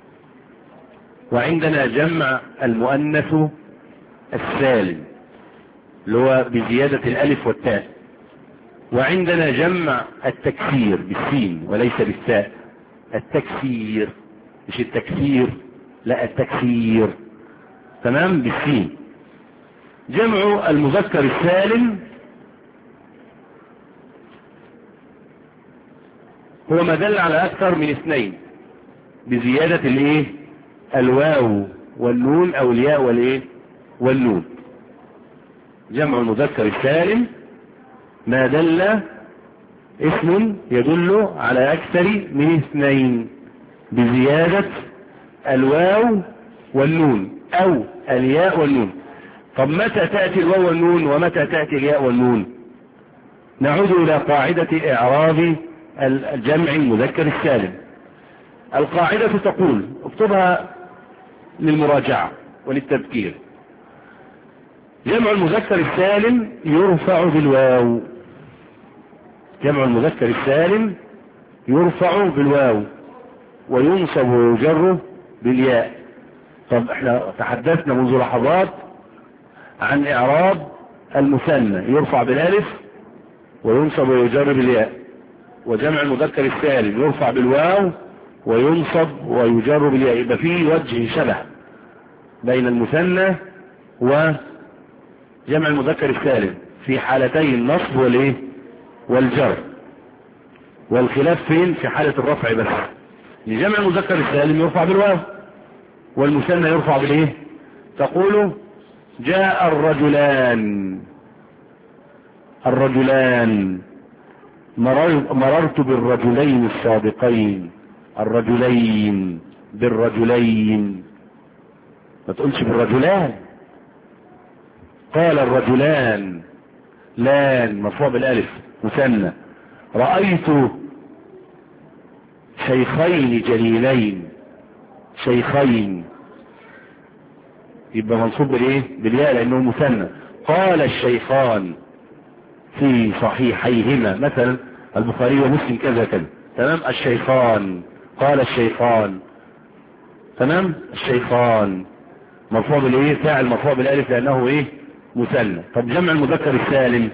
وعندنا جمع المؤنث السالم اللي هو بزيادة الألف والتاء، وعندنا جمع التكسير بالسين وليس بالتاء. التكسير مش التكسير، لا التكسير. تمام بالسين. جمع المذكر السالم هو ما دل على أكثر من اثنين بزيادة الايه الواو والنون او الياء والايه والنون. جمع المذكر السالم ما دل اسم يدل على أكثر من اثنين بزيادة الواو والنون او الياء والنون. طب متى تأتي الواو والنون ومتى تأتي الياء والنون؟ نعود إلى قاعدة إعراب الجمع المذكر السالم. القاعدة تقول، اكتبها للمراجعة وللتذكير: جمع المذكر السالم يرفع بالواو. جمع المذكر السالم يرفع بالواو وينصب ويجر بالياء. طب احنا تحدثنا منذ لحظات عن اعراب المثنى، يرفع بالالف وينصب ويجر بالياء. وجمع المذكر السالم يرفع بالواو وينصب ويجر بالياء. يبقى في وجه شبه بين المثنى وجمع المذكر السالم في حالتي النصب والايه والجر، والخلاف فين؟ في حالة الرفع بس. لجمع المذكر السالم يرفع بالواو والمثنى يرفع بالايه؟ تقول جاء الرجلان. الرجلان مررت بالرجلين السابقين. الرجلين بالرجلين، ما تقولش بالرجلان. قال الرجلان، لان مرفوع بالالف مثنى. رأيت شيخين جليلين. شيخين يبقى منصوب بالايه؟ بالياء لانه مثنى. قال الشيخان في صحيحيهما، مثلا البخاري ومسلم كذا كذا. تمام. الشيخان، قال الشيخان. تمام. الشيخان مرفوع بالايه؟ فاعل مرفوع بالالف لانه ايه؟ مثنى. طب جمع المذكر السالم،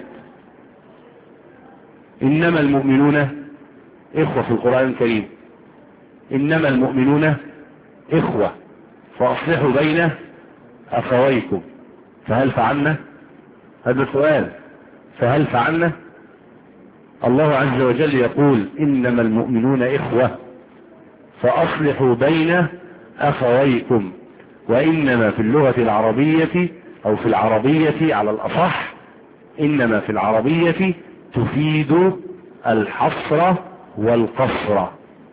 انما المؤمنون اخوة في القرآن الكريم. انما المؤمنون اخوة فاصلحوا بين اخويكم. فهل فعلنا؟ هذا سؤال. فهل فعلنا؟ الله عز وجل يقول انما المؤمنون اخوة فاصلحوا بين اخويكم. وانما في اللغة العربية او في العربية على الاصح، انما في العربية تفيد الحصر والقصر.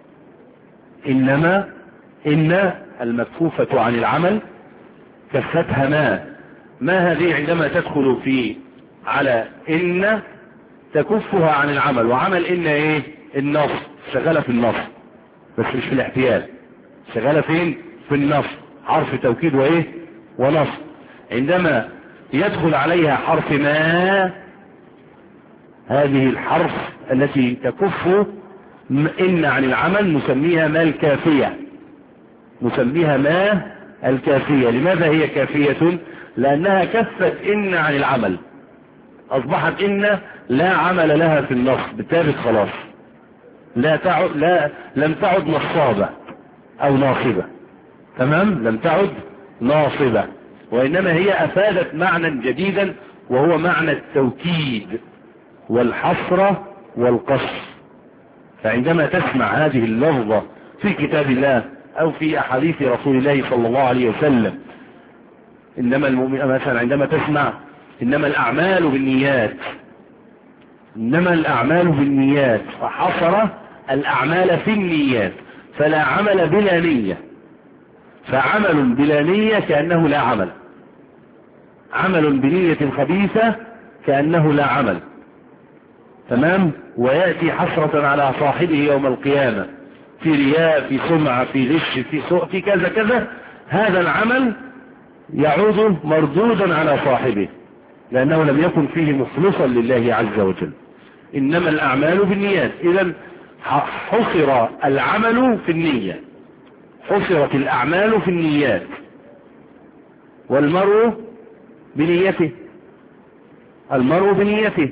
انما ان المكفوفة عن العمل كفتها ما. ما هذه عندما تدخل في على ان تكفها عن العمل، وعمل ان ايه؟ النصب. شغالة في النصب بس مش في الاحتيال. شغالة فين؟ في النصب. حرف توكيد وايه؟ ونصب. عندما يدخل عليها حرف ما، هذه الحرف التي تكف ان عن العمل نسميها ما الكافية. نسميها ما الكافية. لماذا هي كافية؟ لانها كفت ان عن العمل، اصبحت ان لا عمل لها في النصب، بالتالي خلاص لا تعد، لا لم تعد نصابة او ناصبة. تمام. لم تعد ناصبة، وانما هي افادت معنى جديدا وهو معنى التوكيد والحصر والقصر. فعندما تسمع هذه اللفظة في كتاب الله او في احاديث رسول الله صلى الله عليه وسلم، انما المؤمن مثلا عندما تسمع انما الاعمال بالنيات، إنما الأعمال بالنيات، فحصر الأعمال في النيات، فلا عمل بلا نية. فعمل بلا نية كأنه لا عمل، عمل بنية خبيثة كأنه لا عمل. تمام. ويأتي حسرة على صاحبه يوم القيامة في رياء، في سمعة، في غش، في سوء، في كذا كذا. هذا العمل يعود مردودا على صاحبه لأنه لم يكن فيه مخلصا لله عز وجل. إنما الأعمال بالنيات. إذن حصر العمل في النية، حصرت الأعمال في النيات، والمرء بنيته، المرء بنيته.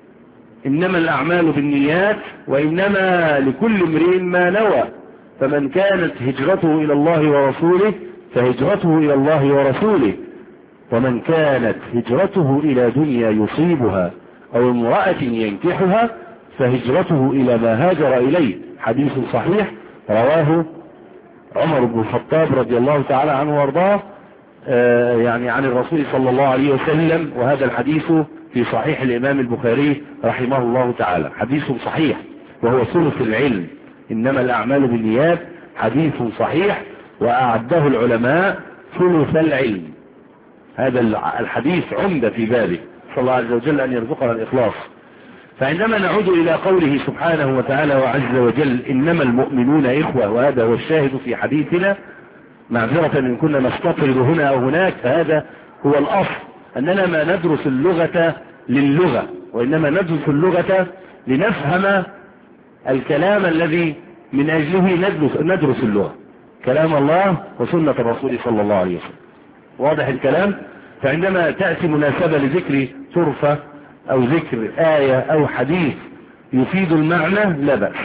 إنما الأعمال بالنيات وإنما لكل امرئ ما نوى. فمن كانت هجرته إلى الله ورسوله فهجرته إلى الله ورسوله، ومن كانت هجرته إلى دنيا يصيبها أو امرأة ينكحها فهجرته إلى ما هاجر إليه. حديث صحيح رواه عمر بن الخطاب رضي الله تعالى عنه وارضاه آه يعني عن الرسول صلى الله عليه وسلم. وهذا الحديث في صحيح الإمام البخاري رحمه الله تعالى، حديث صحيح وهو ثلث العلم. إنما الأعمال بالنيات حديث صحيح وأعده العلماء ثلث العلم. هذا الحديث عمدة في بابه، صلى الله عز وجل أن يرزقنا الإخلاص. فعندما نعود إلى قوله سبحانه وتعالى وعز وجل إنما المؤمنون إخوة، وهذا هو الشاهد في حديثنا، معذرة إن كنا نستطرد هنا أو هناك، فهذا هو الأصل، أننا ما ندرس اللغة للغة، وإنما ندرس اللغة لنفهم الكلام الذي من أجله ندرس, ندرس اللغة، كلام الله وسنة الرسول صلى الله عليه وسلم. واضح الكلام؟ فعندما تأتي مناسبة لذكر طرفة أو ذكر آية أو حديث يفيد المعنى لا بأس.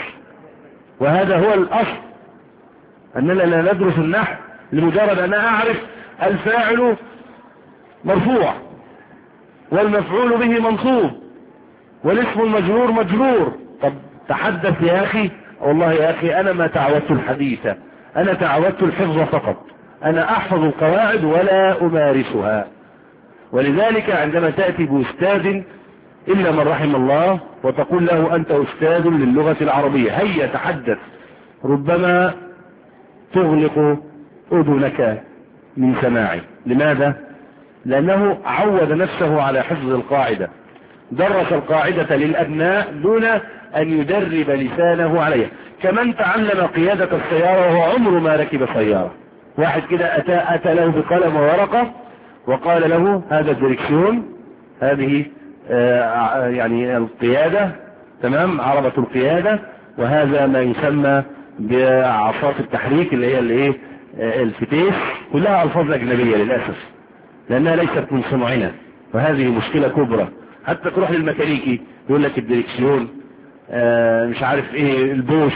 وهذا هو الأصل، أننا لا ندرس النحو لمجرد أن أعرف الفاعل مرفوع والمفعول به منصوب والاسم المجرور مجرور. طب تحدث يا أخي. والله يا أخي أنا ما تعودت الحديث، أنا تعودت الحفظ فقط، أنا أحفظ القواعد ولا أمارسها. ولذلك عندما تأتي بأستاذ إلا من رحم الله وتقول له أنت أستاذ للغة العربية هيا تحدث، ربما تغلق أذنك من سماعي. لماذا؟ لأنه عود نفسه على حفظ القاعدة، درس القاعدة للأبناء دون أن يدرب لسانه عليها. كمن تعلم قيادة السيارة وهو عمره ما ركب سيارة. واحد كده أتى, أتى له بقلم وورقة وقال له هذا الدركسيون، هذه آه يعني القيادة، تمام، عربة القيادة، وهذا ما يسمى بعصات التحريك اللي هي الايه الفتيس، كلها ألفاظ أجنبية للأسف لأنها ليست من صنعنا، وهذه مشكلة كبرى. حتى تروح للميكانيكي يقول لك الدركسيون آه مش عارف ايه البوش،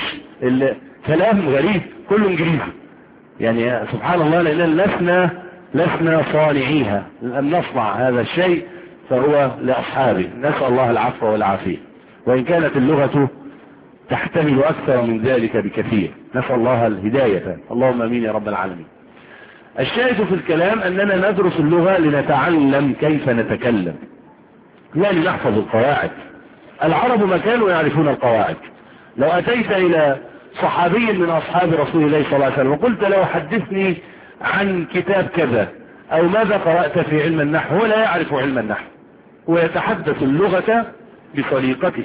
كلام غريب كله انجليزي. يعني سبحان الله، لأننا لسنا لسنا صانعيها، أن نصنع هذا الشيء فهو لأصحابه، نسأل الله العفو والعافية. وإن كانت اللغة تحتمل أكثر من ذلك بكثير، نسأل الله الهداية، اللهم امين يا رب العالمين. الشاهد في الكلام أننا ندرس اللغة لنتعلم كيف نتكلم، يعني نحفظ القواعد. العرب ما كانوا يعرفون القواعد. لو أتيت إلى صحابي من أصحاب رسول الله صلى الله عليه وسلم وقلت له حدثني عن كتاب كذا أو ماذا قرأت في علم النحو، هو لا يعرف علم النحو، ويتحدث اللغة بطريقته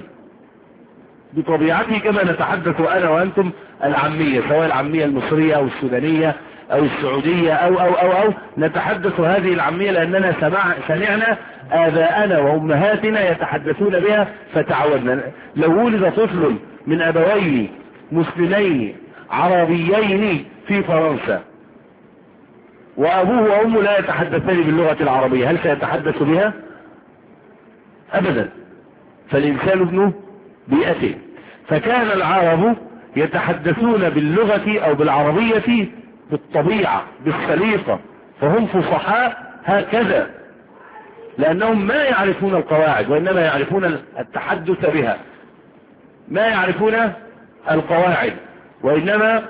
بطبيعته كما نتحدث أنا وأنتم العامية، سواء العامية المصرية أو السودانية أو السعودية أو أو أو أو نتحدث هذه العامية لأننا سمع سمعنا آباءنا وأمهاتنا يتحدثون بها فتعودنا. لو ولد طفل من أبوين مسلمين عربيين في فرنسا وأبوه وأمه لا يتحدثان باللغة العربية، هل سيتحدث بها؟ أبدا. فالإنسان ابن بيئته. فكان العرب يتحدثون باللغة أو بالعربية بالطبيعة بالسليقة، فهم فصحاء هكذا، لأنهم ما يعرفون القواعد وإنما يعرفون التحدث بها، ما يعرفون القواعد وإنما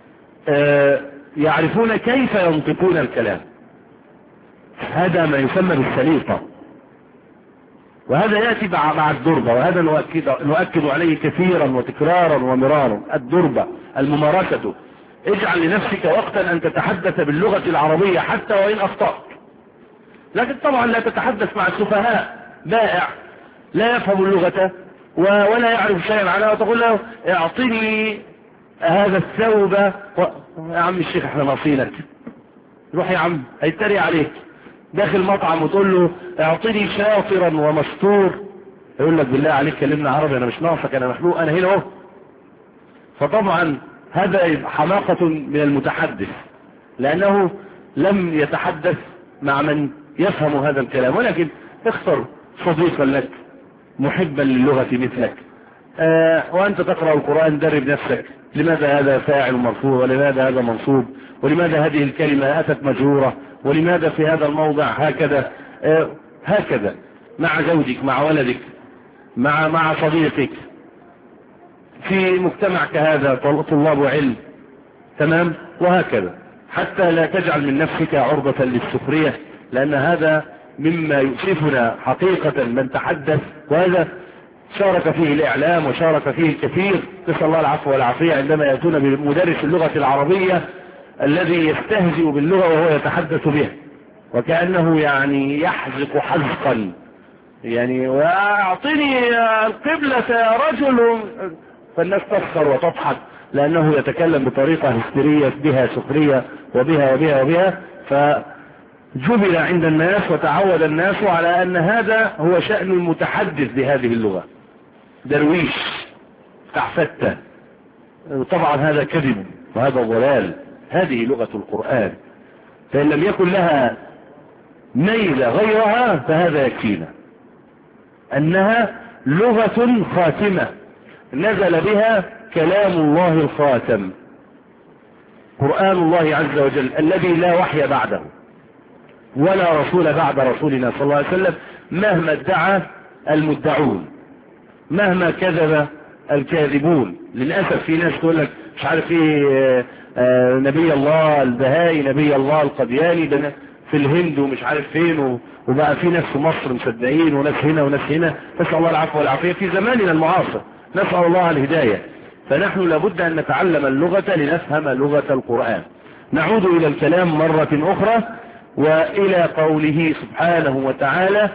آه يعرفون كيف ينطقون الكلام. هذا ما يسمى بالسليقة. وهذا يأتي مع الدربة، وهذا نؤكد, نؤكد عليه كثيرا وتكرارا ومرارا. الدربة الممارسة. اجعل لنفسك وقتا أن تتحدث باللغة العربية حتى وإن أخطأت. لكن طبعا لا تتحدث مع السفهاء، بائع لا يفهم اللغة ولا يعرف شيئا عنها وتقول له اعطني هذا الثوب و... يا عم الشيخ احنا ناصينك، روح يا عم، هيتريق عليك. داخل مطعم وتقول له اعطني شاطرا ومستور، يقول لك بالله عليك كلمنا عربي، انا مش ناقصك، انا مخلوق، انا هنا اهو. فطبعا هذا حماقة من المتحدث، لانه لم يتحدث مع من يفهم هذا الكلام. ولكن اختر صديقا لك محبا للغة مثلك، آه وانت تقرأ القرآن درب نفسك، لماذا هذا فاعل مرفوع، ولماذا هذا منصوب، ولماذا هذه الكلمة أتت مجرورة، ولماذا في هذا الموضع هكذا. آه هكذا مع زوجك، مع ولدك، مع مع صديقك، في مجتمع كهذا طلاب علم، تمام، وهكذا، حتى لا تجعل من نفسك عرضة للسخرية، لأن هذا مما يؤسفنا حقيقة من تحدث، وهذا شارك فيه الإعلام وشارك فيه الكثير، نسأل الله العفو والعافية، عندما يأتون بمدرس اللغة العربية الذي يستهزئ باللغة وهو يتحدث بها، وكأنه يعني يحزق حزقا، يعني وأعطني القبلة يا رجل، فالناس تسخر وتضحك لأنه يتكلم بطريقة هستيرية بها سخرية وبها وبها وبها. فجبل عند الناس وتعود الناس على أن هذا هو شأن المتحدث بهذه اللغة، درويش بتاع فتة. طبعا هذا كذب وهذا ضلال. هذه لغة القرآن، فإن لم يكن لها ميل غيرها فهذا يكفينا أنها لغة خاتمة نزل بها كلام الله الخاتم، قرآن الله عز وجل الذي لا وحي بعده ولا رسول بعد رسولنا صلى الله عليه وسلم، مهما ادعى المدعون، مهما كذب الكاذبون. للأسف في ناس تقول لك مش عارف ايه، آه نبي الله البهائي، نبي الله القدياني في الهند ومش عارف فين، وبقى في ناس في مصر مصدقين وناس هنا وناس هنا، نسأل الله العفو والعافية في زماننا المعاصر، نسأل الله الهداية. فنحن لابد أن نتعلم اللغة لنفهم لغة القرآن. نعود إلى الكلام مرة أخرى وإلى قوله سبحانه وتعالى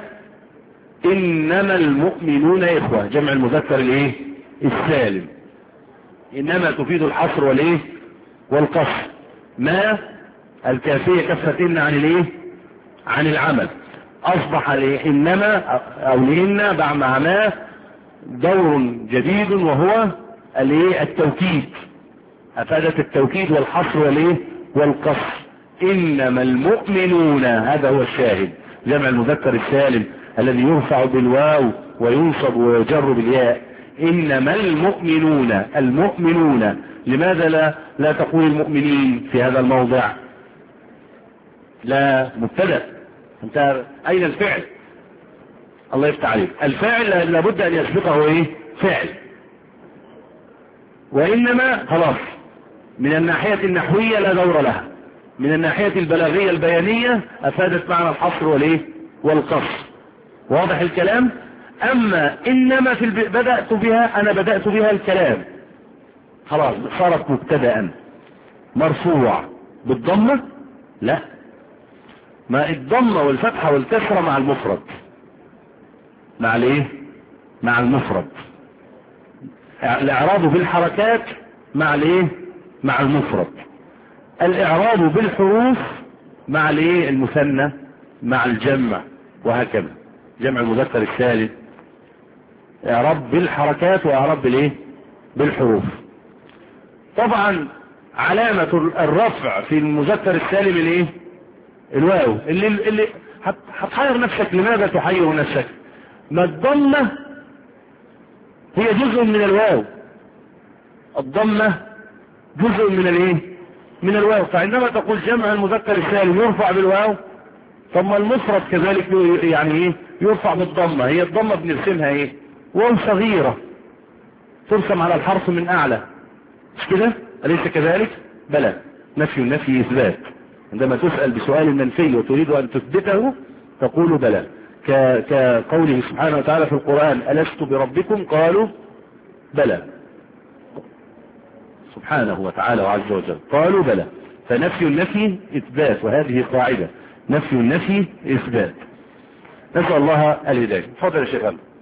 إنما المؤمنون إخوة، جمع المذكر الإيه؟ السالم. إنما تفيد الحصر والإيه؟ والقصر. ما الكافية كفتن عن الإيه؟ عن العمل. أصبح إنما أو لإن مع ما دور جديد وهو الإيه؟ التوكيد. أفادت التوكيد والحصر والإيه؟ والقصر. إنما المؤمنون، هذا هو الشاهد، جمع المذكر السالم الذي يرفع بالواو وينصب ويجر بالياء. إنما المؤمنون، المؤمنون. لماذا لا, لا تقول المؤمنين في هذا الموضع؟ لا مبتدأ. انت أين الفعل؟ الله يفتح عليك. الفاعل لابد أن يسبقه إيه؟ فعل. وإنما خلاص من الناحية النحوية لا دور لها، من الناحية البلاغية البيانية أفادت معنى الحصر والإيه؟ والقصر. واضح الكلام؟ أما إنما في الب... بدأت بها، أنا بدأت بها الكلام، خلاص صارت مبتدأ مرفوع بالضمة. لا، ما الضمة والفتحة والكسرة مع المفرد، مع الايه؟ مع المفرد. الاعراب بالحركات مع الايه؟ مع المفرد. الاعراب بالحروف مع الايه؟ المثنى، مع الجمع، وهكذا. جمع المذكر السالم اعراب بالحركات واعراب بالايه؟ بالحروف. طبعا علامة الرفع في المذكر السالم الايه؟ الواو. اللي اللي هتحير نفسك. لماذا تحير نفسك؟ ما الضمة هي جزء من الواو، الضمة جزء من الايه؟ من الواو. فعندما تقول جمع المذكر السالم يرفع بالواو، ثم المفرد كذلك يعني ايه؟ يرفع بالضمة. هي الضمة بنرسمها ايه؟ واو صغيرة ترسم على الحرف من اعلى، مش كده؟ أليس كذلك؟ بلى. نفي النفي إثبات. عندما تسأل بسؤال منفي وتريد أن تثبته تقول بلى. كقوله سبحانه وتعالى في القرآن ألست بربكم قالوا بلى سبحانه وتعالى وعز وجل قالوا بلى. فنفي النفي إثبات، وهذه قاعدة، نفي النفي إثبات. نسأل الله الهداية. تفضل يا شيخ.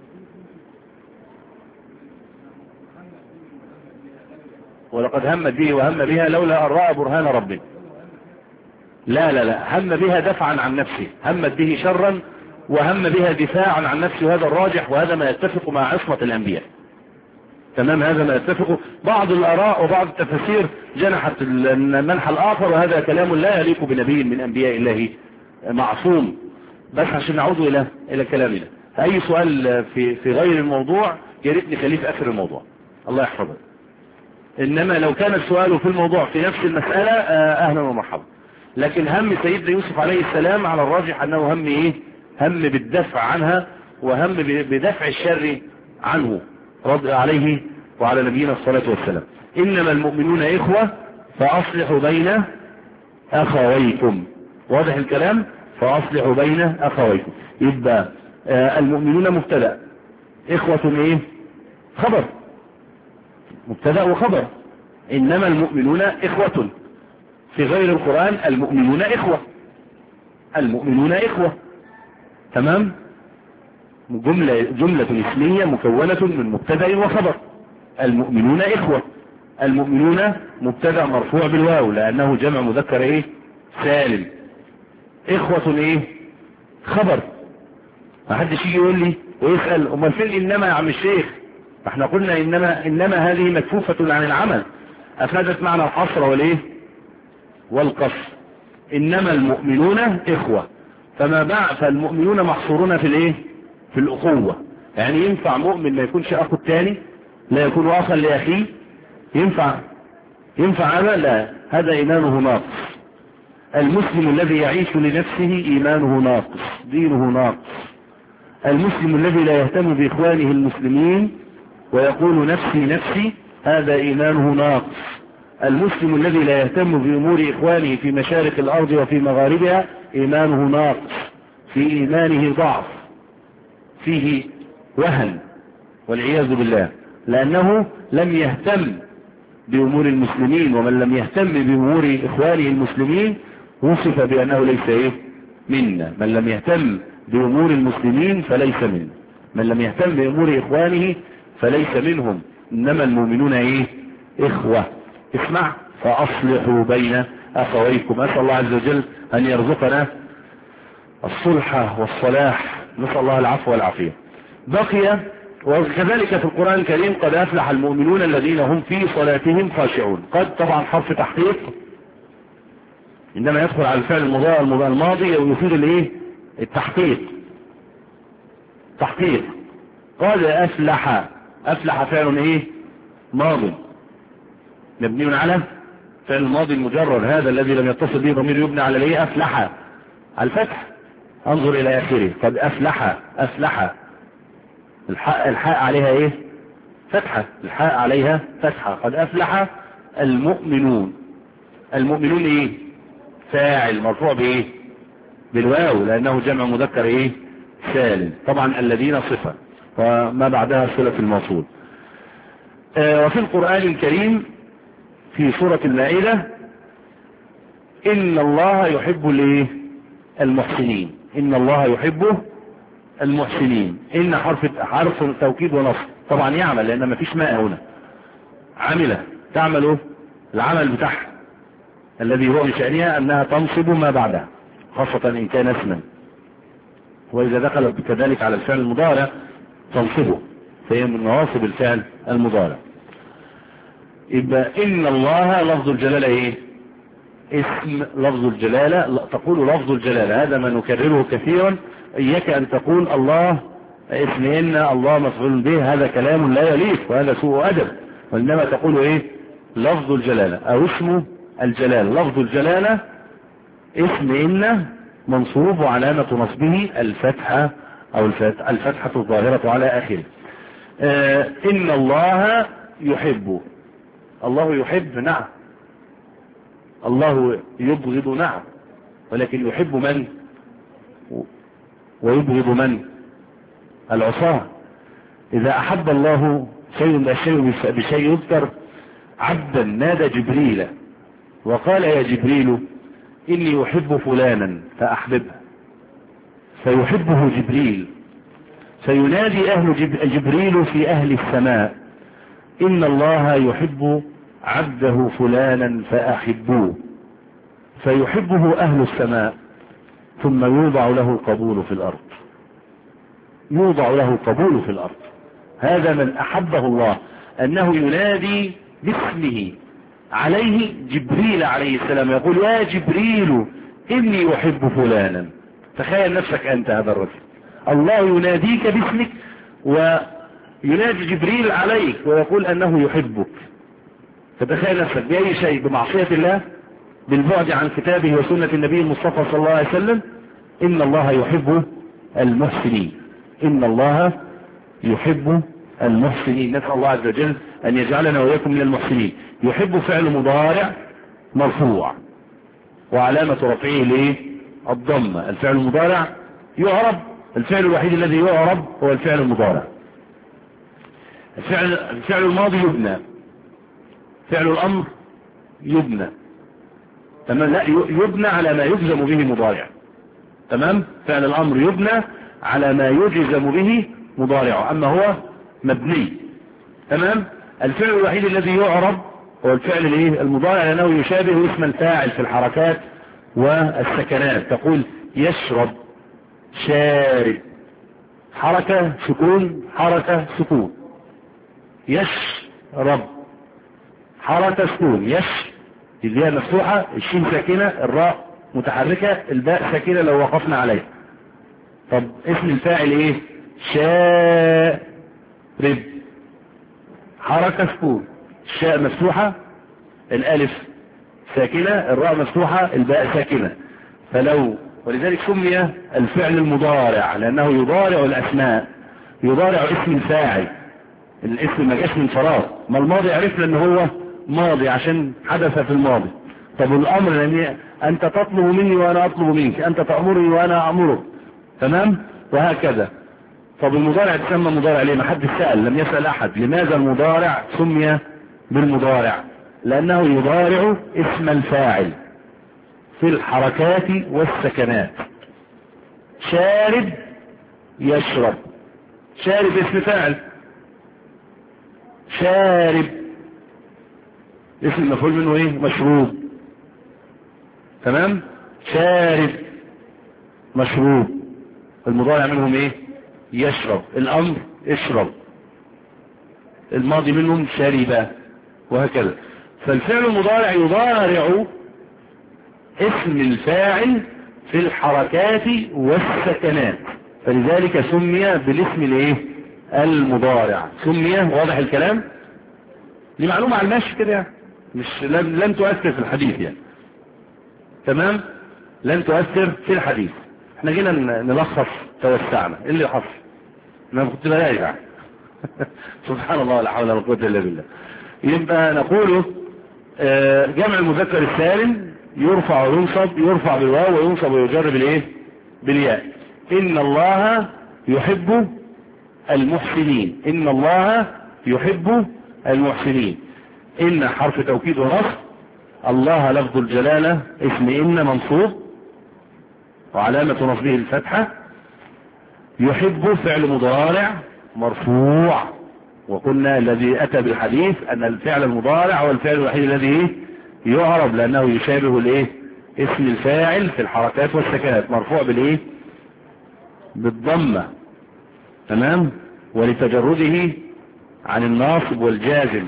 ولقد همت به وهم بها لولا أن رأى برهان ربه. لا لا لا، هم بها دفعا عن نفسه، همت به شرا وهم بها دفاعا عن نفسه، وهذا الراجح، وهذا ما يتفق مع عصمة الأنبياء. تمام، هذا ما يتفق. بعض الآراء وبعض التفاسير جنحت المنحى الآخر، وهذا كلام لا يليق بنبي من أنبياء الله معصوم. بس عشان نعود إلى إلى كلامنا، أي سؤال في في غير الموضوع يا ريت نخليه في آخر الموضوع، الله يحفظه. إنما لو كان السؤال في الموضوع في نفس المسألة أهلا ومرحبا. لكن هم سيدنا يوسف عليه السلام على الراجح أنه هم إيه؟ هم بالدفع عنها، وهم بدفع الشر عنه رضي عليه وعلى نبينا الصلاة والسلام. إنما المؤمنون إخوة فأصلحوا بين أخويكم. واضح الكلام؟ فأصلحوا بين أخويكم. يبقى آه المؤمنون مبتدأ، إخوة إيه؟ خبر، مبتدأ وخبر. إنما المؤمنون إخوة. في غير القرآن المؤمنون إخوة، المؤمنون إخوة. تمام؟ جملة, جملة اسمية مكونة من مبتدأ وخبر. المؤمنون إخوة، المؤمنون مبتدأ مرفوع بالواو لأنه جمع مذكر إيه؟ سالم. إخوة إيه؟ خبر. ما حدش يجي يقول لي ويسأل أمال فين إنما يا عم الشيخ؟ احنا قلنا إنما, إنما هذه مكفوفة عن العمل، أفادت معنى الحصر والإيه؟ والقصر. إنما المؤمنون إخوة، فما بعد فالمؤمنون محصورون في الإيه؟ في الأخوة. يعني ينفع مؤمن ما يكونش أخو الثاني؟ لا يكون أخا لأخيه؟ ينفع ينفع هذا؟ لا، هذا إيمانه ناقص. المسلم الذي يعيش لنفسه إيمانه ناقص، دينه ناقص. المسلم الذي لا يهتم بإخوانه المسلمين ويقول نفسي نفسي، هذا إيمانه ناقص. المسلم الذي لا يهتم بأمور إخوانه في مشارق الأرض وفي مغاربها إيمانه ناقص، في إيمانه ضعف، فيه وهن والعياذ بالله، لأنه لم يهتم بأمور المسلمين. ومن لم يهتم بأمور إخوانه المسلمين وصف بأنه ليس إيه؟ منا. من لم يهتم بأمور المسلمين فليس منا، من لم يهتم بأمور إخوانه فليس منهم. إنما المؤمنون إيه؟ إخوة. اسمع، فأصلحوا بين أخويكم. أسأل الله عز وجل أن يرزقنا الصلح والصلاح، نسأل الله العفو والعافية. بقي وكذلك في القرآن الكريم قد أفلح المؤمنون الذين هم في صلاتهم خاشعون. قد طبعا حرف تحقيق، إنما يدخل على الفعل المضارع الماضي ويفيد الايه؟ التحقيق. تحقيق. قد أفلح، أفلح فعل ايه؟ ماضي مبني على فعل الماضي المجرد، هذا الذي لم يتصل به ضمير يبنى على الايه؟ أفلح على الفتح. انظر إلى آخره، قد أفلح، أفلح الحاء, الحاء عليها ايه؟ فتحة، الحاء عليها فتحة. قد أفلح المؤمنون. المؤمنون ايه؟ فاعل مرفوع بايه؟ بالواو لأنه جمع مذكر ايه؟ سالم. طبعا الذين صفة وما بعدها صلة الموصول. آه وفي القرآن الكريم في سورة المائدة إن الله يحب الايه؟ المحسنين. إن الله يحبه المحسنين. إن حرف حرف توكيد ونصب، طبعا يعمل لأن ما فيش ماء هنا. عمله تعمله العمل بتاعها الذي هو من شأنها أنها تنصب ما بعدها، خاصة إن كان اسما، وإذا دخلت كذلك على الفعل المضارع تنصبه، فهي من نواصب الفعل المضارع. يبقى إن الله لفظ الجلالة إيه؟ اسم لفظ الجلالة. تقول لفظ الجلالة، هذا ما نكرره كثيرا. إياك أن تقول الله اسم إن، الله مفعول به، هذا كلام لا يليق وهذا سوء أدب. وإنما تقول إيه؟ لفظ الجلالة أو اسم الجلالة. لفظ الجلالة اسم إن منصوب وعلامة نصبه الفتحة أو الفتحة الظاهرة على آخره. آه إن الله يحب. الله يحب، نعم. الله يبغض، نعم. ولكن يحب من؟ ويبغض من؟ العصاة. إذا أحب الله شيء شيء بشيء يذكر عبدا نادى جبريل وقال يا جبريل إني أحب فلانا فأحببه، فيحبه جبريل، فينادي أهل جبريل في أهل السماء إن الله يحب عبده فلانا فأحبوه، فيحبه أهل السماء، ثم يوضع له القبول في الأرض، يوضع له القبول في الأرض. هذا من أحبه الله، أنه ينادي باسمه عليه جبريل عليه السلام، يقول يا جبريل إني أحب فلانا. تخيل نفسك أنت هذا الرجل، الله يناديك باسمك وينادي جبريل عليك ويقول أنه يحبك. فتخيل نفسك بأي شيء، بمعصية الله، بالبعد عن كتابه وسنة النبي المصطفى صلى الله عليه وسلم. إن الله يحب المحسنين، إن الله يحب المحسنين. نسأل الله عز وجل أن يجعلنا وإياكم من المحسنين. يحب فعل مضارع مرفوع وعلامة رفعه ليه؟ الضمة. الفعل المضارع يعرب، الفعل الوحيد الذي يعرب هو الفعل المضارع. الفعل, الفعل الماضي يبنى، فعل الأمر يبنى، تمام؟ لا، يبنى على ما يجزم به مضارع، تمام؟ فعل الأمر يبنى على ما يجزم به مضارع، أما هو مبني، تمام؟ الفعل الوحيد الذي يعرب هو الفعل الايه؟ المضارع، لأنه يشابه اسم الفاعل في الحركات والسكنات. تقول يشرب، شارب، حركة سكون، حركة سكون. يشرب حركة سكون، يش الياء مفتوحة، الشين ساكنة، الراء متحركة، الباء ساكنة لو وقفنا عليها. طب اسم الفاعل ايه؟ شارب، حركة سكون، الشاء مفتوحة، الالف ساكنة، الراء مفتوحة، الباء ساكنة. فلو ولذلك سمي الفعل المضارع لأنه يضارع الأسماء، يضارع اسم الفاعل، الاسم ما جاش من فراغ. ما الماضي عرفنا ان هو ماضي عشان حدث في الماضي. طب الامر لان انت تطلب مني وانا اطلب منك، انت تأمرني وانا امرك، تمام؟ وهكذا. طب المضارع تسمى مضارع ليه؟ ما حد سأل، لم يسأل احد لماذا المضارع سمي بالمضارع. لانه يضارع اسم الفاعل في الحركات والسكنات. شارب، يشرب، شارب اسم فاعل، شارب اسم مفعول منه ايه؟ مشروب، تمام؟ شارب مشروب، المضارع منهم ايه؟ يشرب، الامر اشرب، الماضي منهم شارب، وهكذا. فالفعل المضارع يضارع اسم الفاعل في الحركات والسكنات، فلذلك سمي بالاسم الايه؟ المضارع. سمي، واضح الكلام؟ دي معلومة على المشي كده يعني، مش لن, لن تؤثر في الحديث يعني، تمام؟ لن تؤثر في الحديث. احنا جينا نلخص، توسعنا، ايه اللي حصل؟ انا كنت براجع سبحان الله، لا حول ولا قوة الا بالله. يبقى نقول جمع المذكر السالم يرفع وينصب، يرفع بالواو وينصب ويجر بالايه؟ بالياء. ان الله يحب المحسنين، ان الله يحب المحسنين. ان حرف توكيد ونصب، الله لفظ الجلالة، اسم ان منصوب وعلامة نصبه الفتحة، يحب فعل مضارع مرفوع. وقلنا الذي اتى بالحديث ان الفعل المضارع هو الفعل الوحيد الذي يعرب لانه يشابه الايه؟ اسم الفاعل في الحركات والسكنات، مرفوع بالايه؟ بالضمة، تمام؟ ولتجرده عن الناصب والجازم،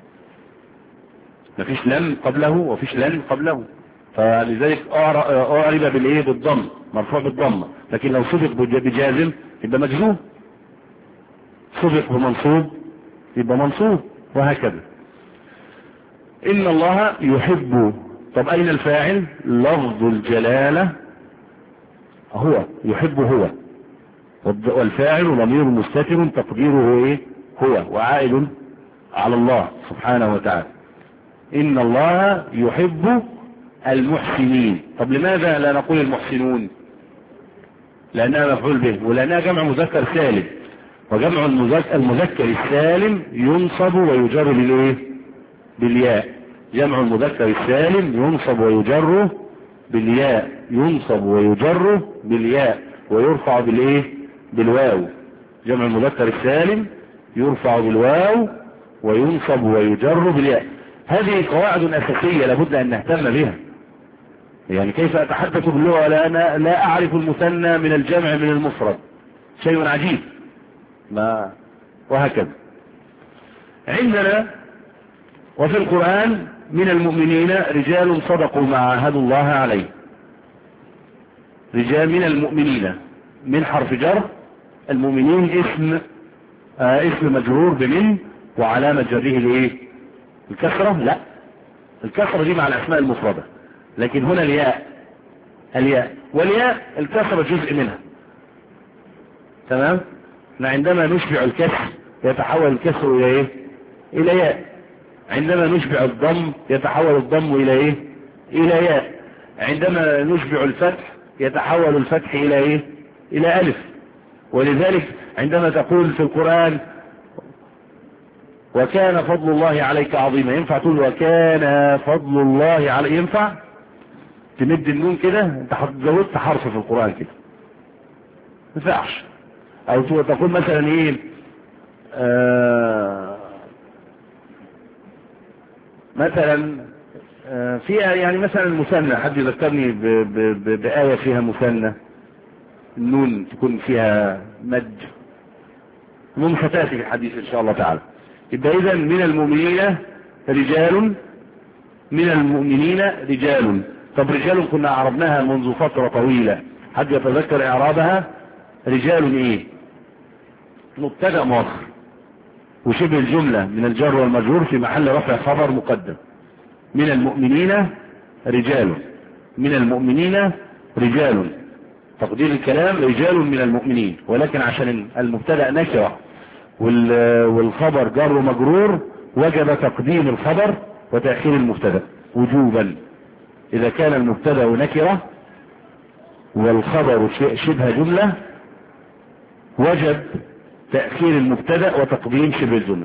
مفيش لم قبله وفيش لن قبله، فلذلك اعرب بالايه؟ بالضم، مرفوع بالضمة. لكن لو سبق بجازم يبقى مجزوم، سبق بمنصوب يبقى منصوب، وهكذا. ان الله يحب. طب اين الفاعل؟ لفظ الجلالة هو، يحب هو، والفاعل ضمير مستتر تقديره ايه؟ هو، وعائد على الله سبحانه وتعالى. ان الله يحب المحسنين. طب لماذا لا نقول المحسنون؟ لأنها مفعول به، ولأنها جمع مذكر سالم، وجمع المذكر, المذكر السالم ينصب ويجر بالايه؟ بالياء. جمع المذكر السالم ينصب ويجر بالياء، ينصب ويجر بالياء ويرفع بالايه؟ بالواو. جمع المذكر السالم يرفع بالواو وينصب ويجر بالياء. هذه قواعد أساسية لابد أن نهتم بها. يعني كيف أتحدث باللغة لا أنا لا أعرف المثنى من الجمع من المفرد؟ شيء عجيب. ما وهكذا. عندنا وفي القرآن من المؤمنين رجال صدقوا ما عاهدوا الله عليه. رجال من المؤمنين، من حرف جر، المؤمنين اسم آه اسم مجرور بمن، وعلامة جره الايه؟ الكسرة. لا، الكسرة دي مع الأسماء المفردة، لكن هنا الياء. الياء والياء الكسرة جزء منها. تمام. عندما نشبع الكسر يتحول الكسر الى ايه؟ الى ياء. عندما نشبع الضم يتحول الضم الى ايه؟ الى ياء. عندما نشبع الفتح يتحول الفتح الى ايه؟ الى الف. ولذلك عندما تقول في القرآن وكان فضل الله عليك عظيما، ينفع تقول وكان فضل الله عليك؟ ينفع تمد النون كده؟ انت زودت حرف في القرآن كده، ما ينفعش. او تقول مثلا ايه؟ آه مثلا آه فيها يعني مثلا المثنى، حد يذكرني بآية فيها مثنى النون تكون فيها مد؟ النون ستأتي في الحديث ان شاء الله تعالى. يبقى اذا من المؤمنين رجال، من المؤمنين رجال. طب رجال كنا عربناها منذ فترة طويلة، حد يتذكر اعرابها؟ رجال ايه؟ مبتدأ مؤخر، وشبه الجملة من الجر والمجرور في محل رفع خبر مقدم. من المؤمنين رجال، من المؤمنين رجال، تقدير الكلام رجال من المؤمنين، ولكن عشان المبتدأ نكرة والخبر جر ومجرور وجب تقديم الخبر وتأخير المبتدأ وجوبا. إذا كان المبتدأ نكرة والخبر شبه جملة وجب تأخير المبتدأ وتقديم شبه الجملة.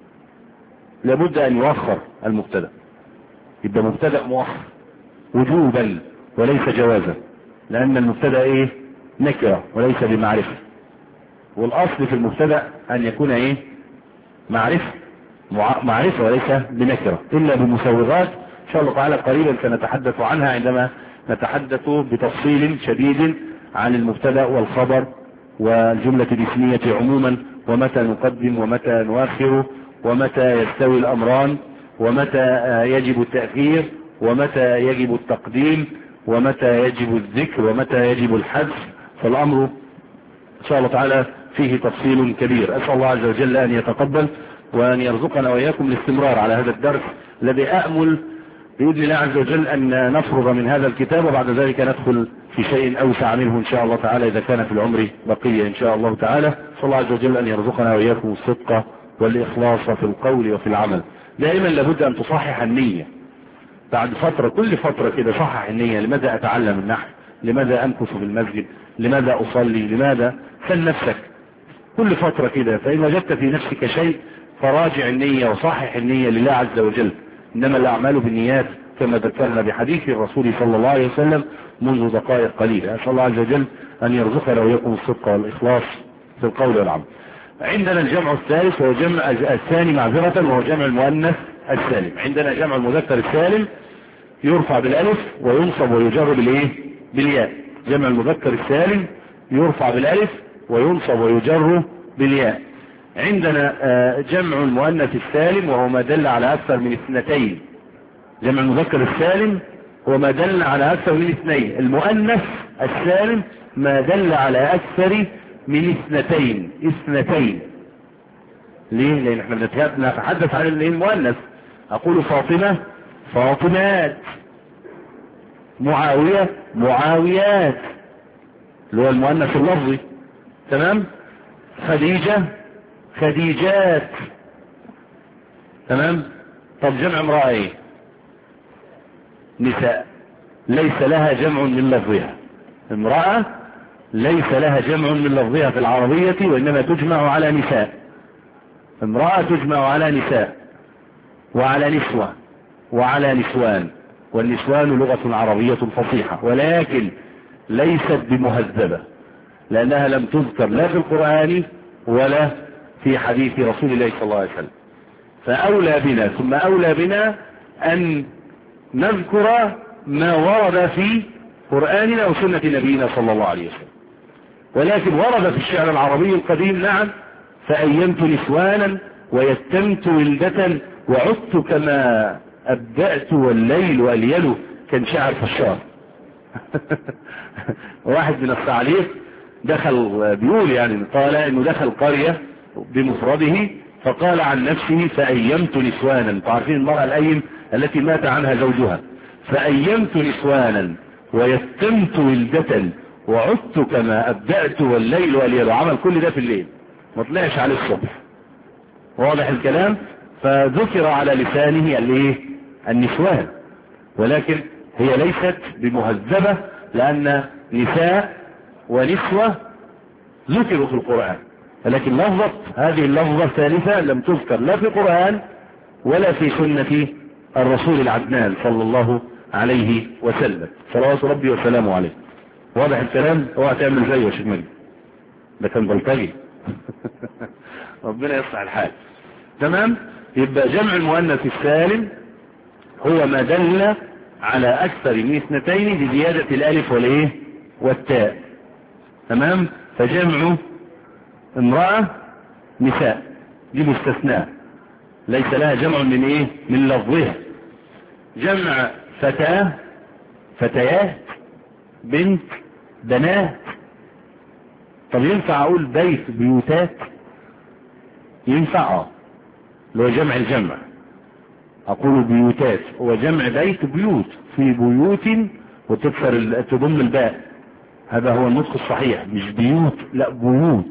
لابد أن يؤخر المبتدأ، يبقى مبتدأ مؤخر وجوبا وليس جوازا، لأن المبتدأ إيه؟ نكرة وليس بمعرفة. والأصل في المبتدأ أن يكون إيه؟ معرفة، معرفة وليس بنكرة، إلا بمسوغات إن شاء الله تعالى قريبا سنتحدث عنها عندما نتحدث بتفصيل شديد عن المبتدأ والخبر والجملة الاسمية عموما، ومتى نقدم ومتى نؤخر، ومتى يستوي الأمران، ومتى يجب التأخير، ومتى يجب التقديم، ومتى يجب الذكر، ومتى يجب الحذف. فالأمر إن شاء الله تعالى فيه تفصيل كبير. أسأل الله عز وجل أن يتقبل وأن يرزقنا وإياكم الاستمرار على هذا الدرس الذي أأمل بإذن الله عز وجل أن نفرغ من هذا الكتاب، وبعد ذلك ندخل في شيء أوسع منه إن شاء الله تعالى إذا كان في العمر بقية إن شاء الله تعالى. أسأل الله عز وجل أن يرزقنا وإياكم الصدق والإخلاص في القول وفي العمل. دائما لابد أن تصحح النية بعد فترة، كل فترة كده صحح النية. لماذا أتعلم النحو؟ لماذا أمكث في المسجد؟ لماذا أصلي؟ لماذا؟ سل نفسك كل فترة كده، فإن وجدت في نفسك شيء فراجع النية وصحح النية لله عز وجل. إنما الأعمال بالنيات كما ذكرنا بحديث الرسول صلى الله عليه وسلم منذ دقائق قليلة. أسأل الله عز وجل أن يرزقنا وإياكم الصدق والإخلاص في القول والعمل. عندنا الجمع الثالث وهو جمع الثاني معذرة، وهو جمع المؤنث السالم. عندنا جمع المذكر السالم يرفع بالالف وينصب ويجر بالايه؟ بالياء. جمع المذكر السالم يرفع بالالف وينصب ويجر بالياء. عندنا جمع المؤنث السالم وهو ما دل على اكثر من اثنتين. جمع المذكر السالم هو ما دل على اكثر من اثنين. المؤنث السالم ما دل على اكثر من اثنتين. اثنتين ليه؟ لان احنا بنتحدث عن المؤنث. اقول فاطمة فاطمات، معاوية معاويات اللي هو المؤنث اللفظي. تمام. خديجة خديجات. تمام. طب جمع امرأة ايه؟ نساء، ليس لها جمع من لفظها. امرأة ليس لها جمع من لفظها في العربية، وإنما تجمع على نساء. امرأة تجمع على نساء وعلى نسوة وعلى نسوان، والنسوان لغة عربية فصيحة، ولكن ليست بمهذبة لأنها لم تذكر لا في القرآن ولا في حديث رسول الله صلى الله عليه وسلم. فأولى بنا ثم أولى بنا أن نذكر ما ورد في قرآننا وسنة نبينا صلى الله عليه وسلم. ولكن ورد في الشعر العربي القديم نعم: فأيمت نسوانا ويتمت ولدة وعدت كما أبدأت والليل أليل. كان شعر فشار. واحد من الصعاليق دخل بيقول يعني قال انه دخل قرية بمفرده فقال عن نفسه: فأيمت نسوانا. تعرفين المرأة الأيم التي مات عنها زوجها. فأيمت نسوانا ويتمت ولدة وعدت كما أبدأت والليل أليل. عمل كل ده في الليل، ما طلعش عليه الصبح. واضح الكلام؟ فذكر على لسانه الايه؟ النسوان، ولكن هي ليست بمهذبة لأن نساء ونسوة ذكروا في القرآن، ولكن لفظة هذه اللفظة الثالثة لم تذكر لا في القرآن ولا في سنة الرسول العدنان صلى الله عليه وسلم صلوات ربي وسلامه عليه. واضح الكلام؟ اوعى تعمل زيه يا شيخ مجدي، ده كان بلطجي. ربنا يصلح الحال. تمام؟ يبقى جمع المؤنث السالم هو ما دل على أكثر من اثنتين بزيادة الألف والإيه والتاء. تمام؟ فجمع امرأة نساء دي مستثناء، ليس لها جمع من إيه؟ من لفظها. جمع فتاة فتيات، بنت بنات. طب ينفع أقول بيت بيوتات؟ ينفع اه، لو جمع الجمع أقول بيوتات، هو جمع بيت بيوت، في بيوت وتكسر تضم الباء، هذا هو النطق الصحيح، مش بيوت لا بيوت.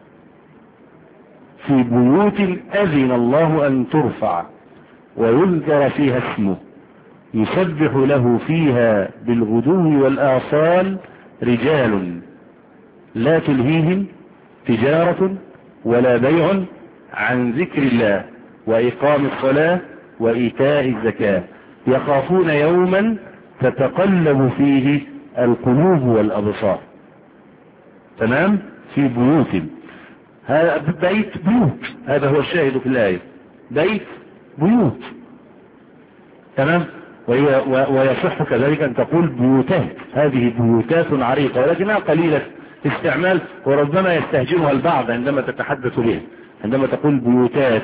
في بيوت أذن الله أن ترفع ويذكر فيها اسمه يسبح له فيها بالغدو والآصال رجال لا تلهيهم تجارة ولا بيع عن ذكر الله وإقام الصلاة وإيتاء الزكاة يخافون يوما تتقلب فيه القلوب والأبصار. تمام؟ في بيوت، هذا بيت بيوت، هذا هو الشاهد في الآية، بيت بيوت. تمام؟ ويصح كذلك أن تقول بيوتات، هذه بيوتات عريقة ولكنها قليلة استعمال، وربما يستهجنها البعض عندما تتحدث به، عندما تقول بيوتات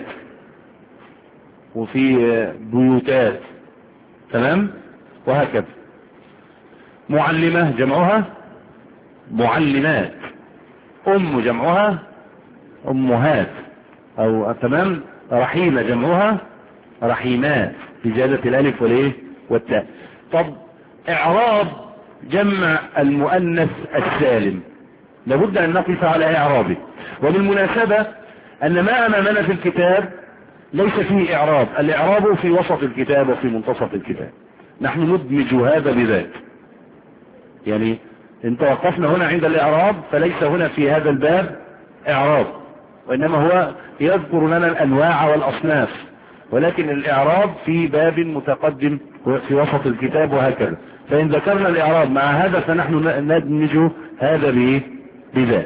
وفي بيوتات. تمام؟ وهكذا. معلمة جمعها معلمات، أم جمعها أمهات، أو تمام. رحيمة جمعها رحيمات بزيادة الألف والإيه والتاء. طب إعراب جمع المؤنث السالم لابد أن نقف على إعرابه. وبالمناسبة أن ما أمامنا في الكتاب ليس فيه إعراب، الإعراب في وسط الكتاب وفي منتصف الكتاب، نحن ندمج هذا بذات. يعني إن توقفنا هنا عند الإعراب فليس هنا في هذا الباب إعراب، وإنما هو يذكر لنا الأنواع والأصناف، ولكن الإعراب في باب متقدم في وسط الكتاب وهكذا. فإن ذكرنا الإعراب مع هذا فنحن ندمج هذا بذات.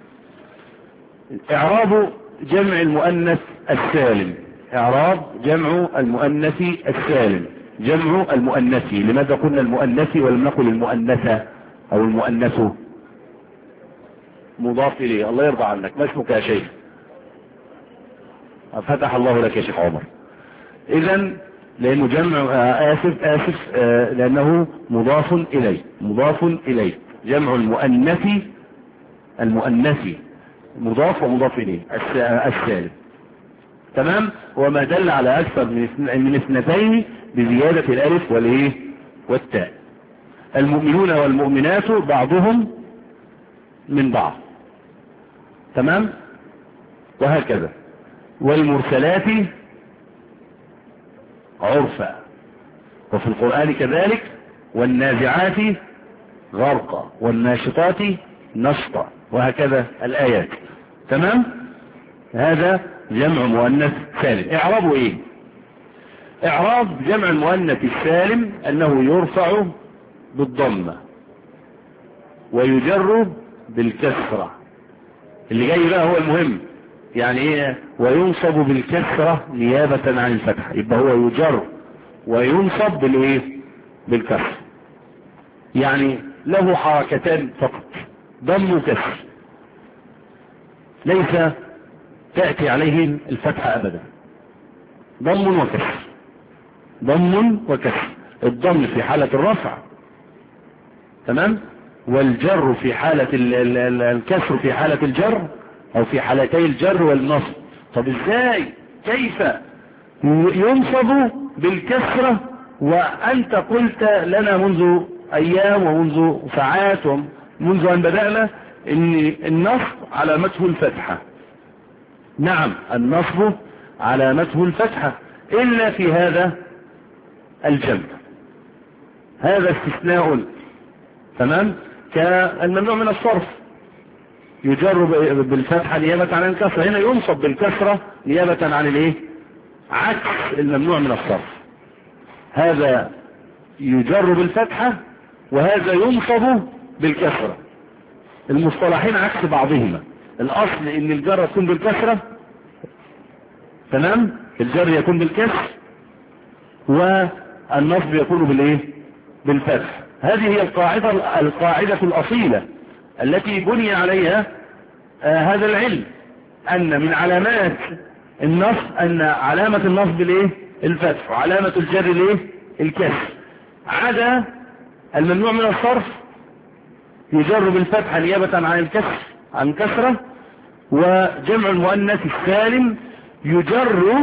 إعراب جمع المؤنث السالم، إعراب جمع المؤنث السالم، جمع المؤنث. لماذا قلنا المؤنث ولم نقل المؤنثة أو المؤنث؟ مضاف إليه. الله يرضى عنك، ما اسمك يا شيخ؟ فتح الله لك يا شيخ عمر. إذن لأنه جمع آسف آسف آه لأنه مضاف إليه، مضاف إليه. جمع المؤنث المؤنث مضاف ومضاف إليه السالم. تمام؟ وما دل على أكثر من اثنتين بزيادة الألف والإيه والتاء. المؤمنون والمؤمنات بعضهم من بعض. تمام؟ وهكذا. والمرسلات عرفا. وفي القرآن كذلك والنازعات غرقا والناشطات نشطا، وهكذا الآيات. تمام. هذا جمع مؤنث سالم. اعرابه ايه؟ اعراب جمع المؤنث السالم انه يرفع بالضمة ويجر بالكسرة. اللي جاي بقى هو المهم، يعني ايه وينصب بالكسرة نيابة عن الفتحة؟ يبقى هو يجر وينصب بالايه؟ بالكسر. يعني له حركتان فقط، ضم وكسر، ليس تأتي عليه الفتحة ابدا. ضم وكسر، ضم وكسر. الضم في حالة الرفع، تمام، والجر في حالة الكسر في حالة الجر، او في حالتي الجر والنصب. طب ازاي كيف ينصب بالكسرة وانت قلت لنا منذ ايام ومنذ ساعات ومنذ ان بدأنا ان النصب علامته الفتحة؟ نعم، النصب علامته الفتحة الا في هذا الجمع، هذا استثناء. تمام. كالممنوع من الصرف يجر بالفتحة نيابة عن الكسرة، هنا ينصب بالكسرة نيابة عن الايه؟ عكس الممنوع من الصرف. هذا يجر بالفتحة وهذا ينصب بالكسرة. المصطلحين عكس بعضهما. الاصل ان الجر يكون بالكسرة، تمام، الجر يكون بالكسر والنصب يكون بالايه؟ بالفتح. هذه هي القاعدة القاعدة الأصيلة التي بني عليها آه هذا العلم، أن من علامات النصب أن علامة النصب الايه؟ الفتح، وعلامة الجر الايه؟ الكسر. عدا الممنوع من الصرف يجر بالفتحة نيابة عن الكسر عن كسرة، وجمع المؤنث السالم يجر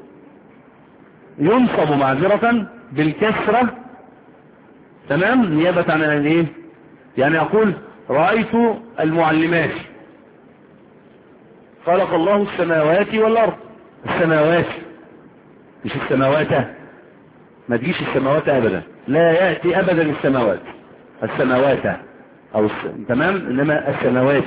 ينصب معذرة بالكسرة، تمام، نيابة عن الايه؟ يعني اقول رأيت المعلمات. خلق الله السماوات والارض. السماوات مش السماوات، ما تجيش السماوات ابدا، لا يأتي ابدا السماوات السماوات او الس... تمام، انما السماوات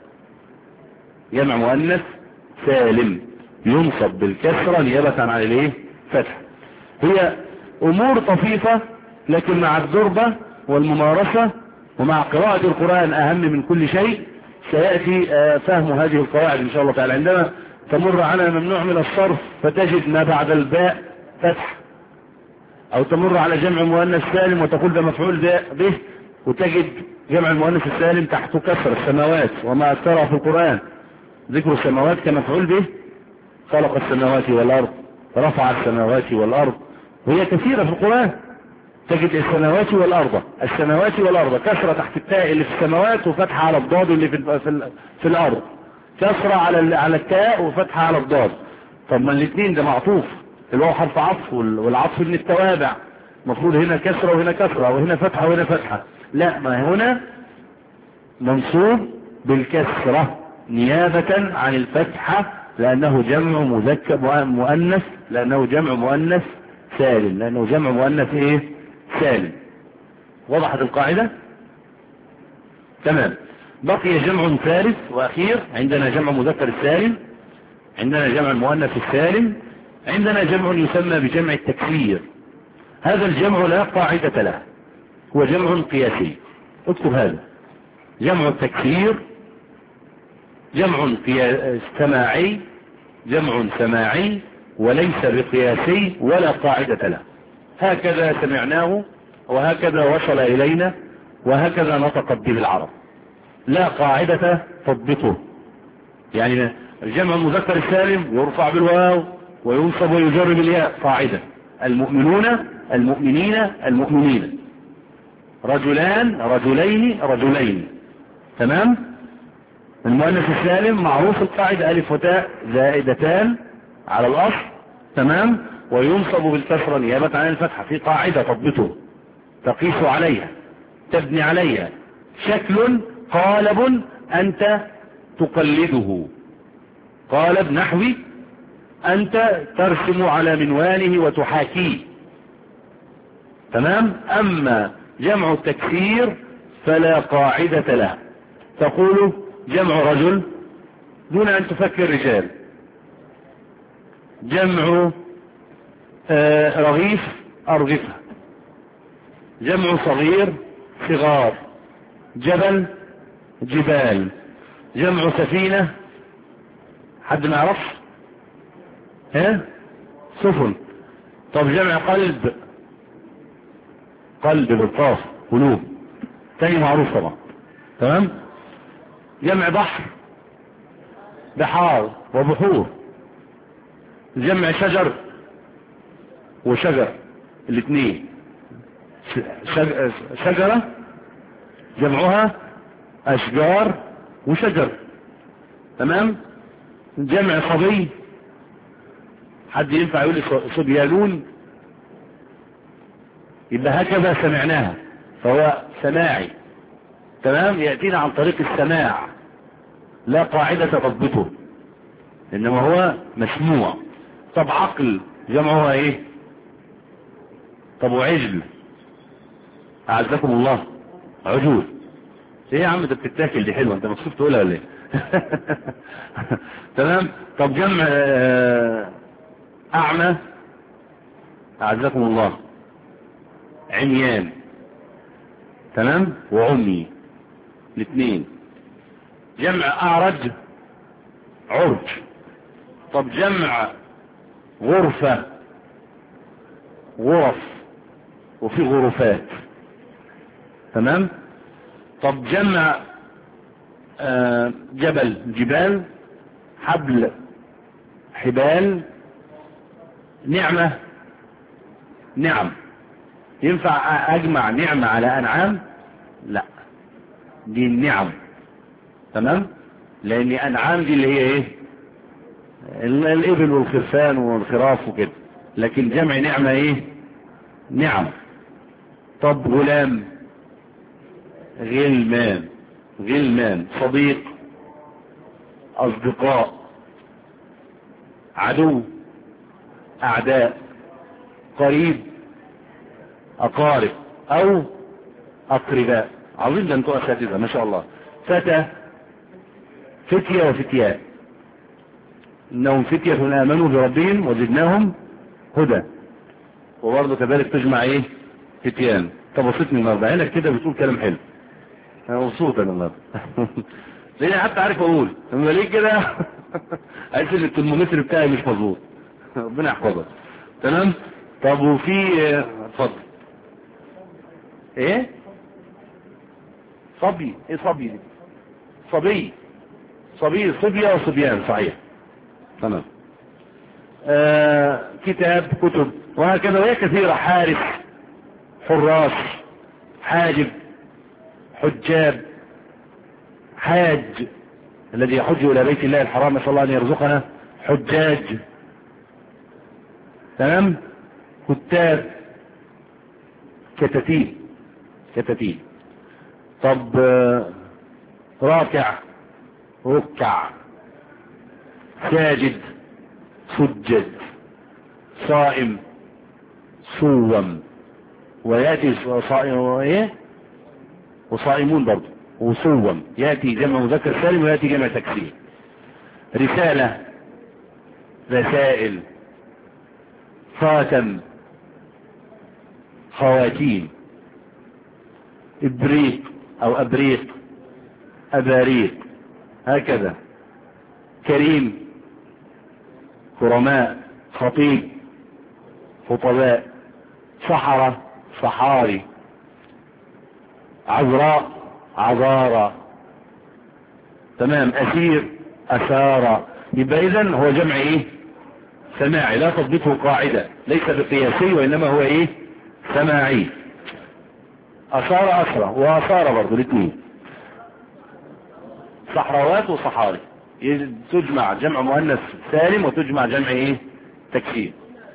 جمع مؤنث سالم ينصب بالكسرة نيابة عن الايه؟ فتح. هي امور طفيفة، لكن مع الضربة والممارسة ومع قراءة القرآن اهم من كل شيء سيأتي فهم هذه القواعد ان شاء الله تعالى. عندما تمر على ممنوع من الصرف فتجد ما بعد الباء فتح، او تمر على جمع مؤنث سالم وتقول ده مفعول به وتجد جمع المؤنث السالم تحت كسر. السماوات وما اكثرها في القرآن ذكر السماوات كمفعول به، خلق السماوات والارض، رفع السماوات والارض، وهي كثيرة في القرآن. تجد السماوات والارض، السماوات والارض، كسرة تحت التاء اللي في السماوات وفتحة على الضاد اللي في في, في الارض، كسرة على على التاء وفتحة على الضاد. طب ما الاثنين ده معطوف، الواو حرف عطف والعطف من التوابع، المفروض هنا كسرة وهنا كسرة وهنا فتحة وهنا فتحة. لا، ما هنا منصوب بالكسرة نيابة عن الفتحة لأنه جمع مذكر مؤنث، لأنه جمع مؤنث سالم، لأنه جمع مؤنث ايه؟ سالم. وضحت القاعدة؟ تمام. بقي جمع ثالث وأخير. عندنا جمع مذكر السالم، عندنا جمع المؤنث السالم، عندنا جمع يسمى بجمع التكسير. هذا الجمع لا قاعدة له، هو جمع قياسي. اكتب هذا، جمع التكسير جمع سماعي، جمع سماعي وليس بقياسي ولا قاعدة له. هكذا سمعناه وهكذا وصل إلينا وهكذا نطقت به العرب، لا قاعدة تضبطه. يعني الجمع المذكر السالم يرفع بالواو وينصب ويجر بالياء، قاعدة. المؤمنون المؤمنين المؤمنين، رجلان رجلين رجلين، تمام. المؤنث السالم معروف القاعدة ألف وتاء زائدتان على الأصل، تمام، وينصب بالكسرة نيابة عن الفتحة، في قاعدة تضبطه تقيس عليها تبني عليها. شكل قالب أنت تقلده، قالب نحوي أنت ترسم على منوانه وتحاكيه، تمام. أما جمع التكسير فلا قاعدة له، تقول جمع رجل دون أن تفكر رجال، جمع آه رغيف أرغفة، جمع صغير صغار، جبل جبال، جمع سفينة حد ما يعرف ها سفن. طب جمع قلب، قلب بالقاف قلوب، تاني معروف طبعا. تمام. جمع بحر بحار وبحور، جمع شجر وشجر الاثنين، شجرة جمعها أشجار وشجر. تمام. جمع صبي، حد ينفع يقول لي صبيانون؟ يبقى هكذا سمعناها، فهو سماعي. تمام. يأتينا عن طريق السماع، لا قاعدة تضبطه، إنما هو مسموع. طب عقل جمعها ايه؟ طب وعجل أعزكم الله عجول. ايه يا عم ده بتتاكل دي حلوة، انت مكسوف تقولها ولا ايه؟ تمام. طب جمع أعمى أعزكم الله عميان. تمام. وعمي الاثنين. جمع أعرج عرج. طب جمع غرفة غرف، وفي غرفات. تمام. طب جمع آه جبل جبال، حبل حبال، نعمة نعم. ينفع أجمع نعمة على أنعام؟ لا، دي النعم. تمام. لأن أنعام دي اللي هي إيه؟ الإبل والخرفان والخراف وكده، لكن جمع نعمة إيه؟ نعم. طب غلام غلمان غلمان، صديق أصدقاء، عدو أعداء، قريب أقارب أو أقرباء. عظيم، ده انتوا أساتذة ما شاء الله. فتى فتية وفتياء، إنهم فتية آمنوا بربهم وزدناهم هدى. وبرضه كذلك تجمع إيه؟ فتيان. تبسطني النهارده عينك كده بتقول كلام حلو، أنا مبسوط أنا النهارده. لأني حتى عارف أقول لما ليه كده. عايز إن الترمومتر بتاعي مش مظبوط. ربنا يحفظك. تمام. طب وفي اتفضل ايه؟ صبي. ايه صبي دي؟ صبي صبي صبية وصبيان، صحيح. تمام. آه كتاب كتب وهكذا، وهي كثيرة. حارس حراس، حاجب حجاب، حاج الذي يحج الى بيت الله الحرام، نسأل الله ان يرزقنا حجاج. تمام. كتاب كتاتيب كتاتيب. طب راكع ركع، ساجد سجد، صائم صوم. وياتي صائم وايه وصائمون برضه وصوم، ياتي جمع مذكر سالم وياتي جمع تكسير. رسالة رسائل، خاتم خواتيم، ابريق او ابريق اباريق، هكذا. كريم كرماء، خطيب خطباء، صحراء صحاري، عذراء عذارى. تمام. اسير اسارى. يبقى اذن هو جمع ايه؟ سماعي، لا تضبطه قاعدة، ليس بقياسي وانما هو ايه؟ سماعي. أسارة أسرة وأسارة برضو الاثنين، صحراوات وصحاري. تجمع جمع مؤنث سالم وتجمع جمع ايه؟ تكسير،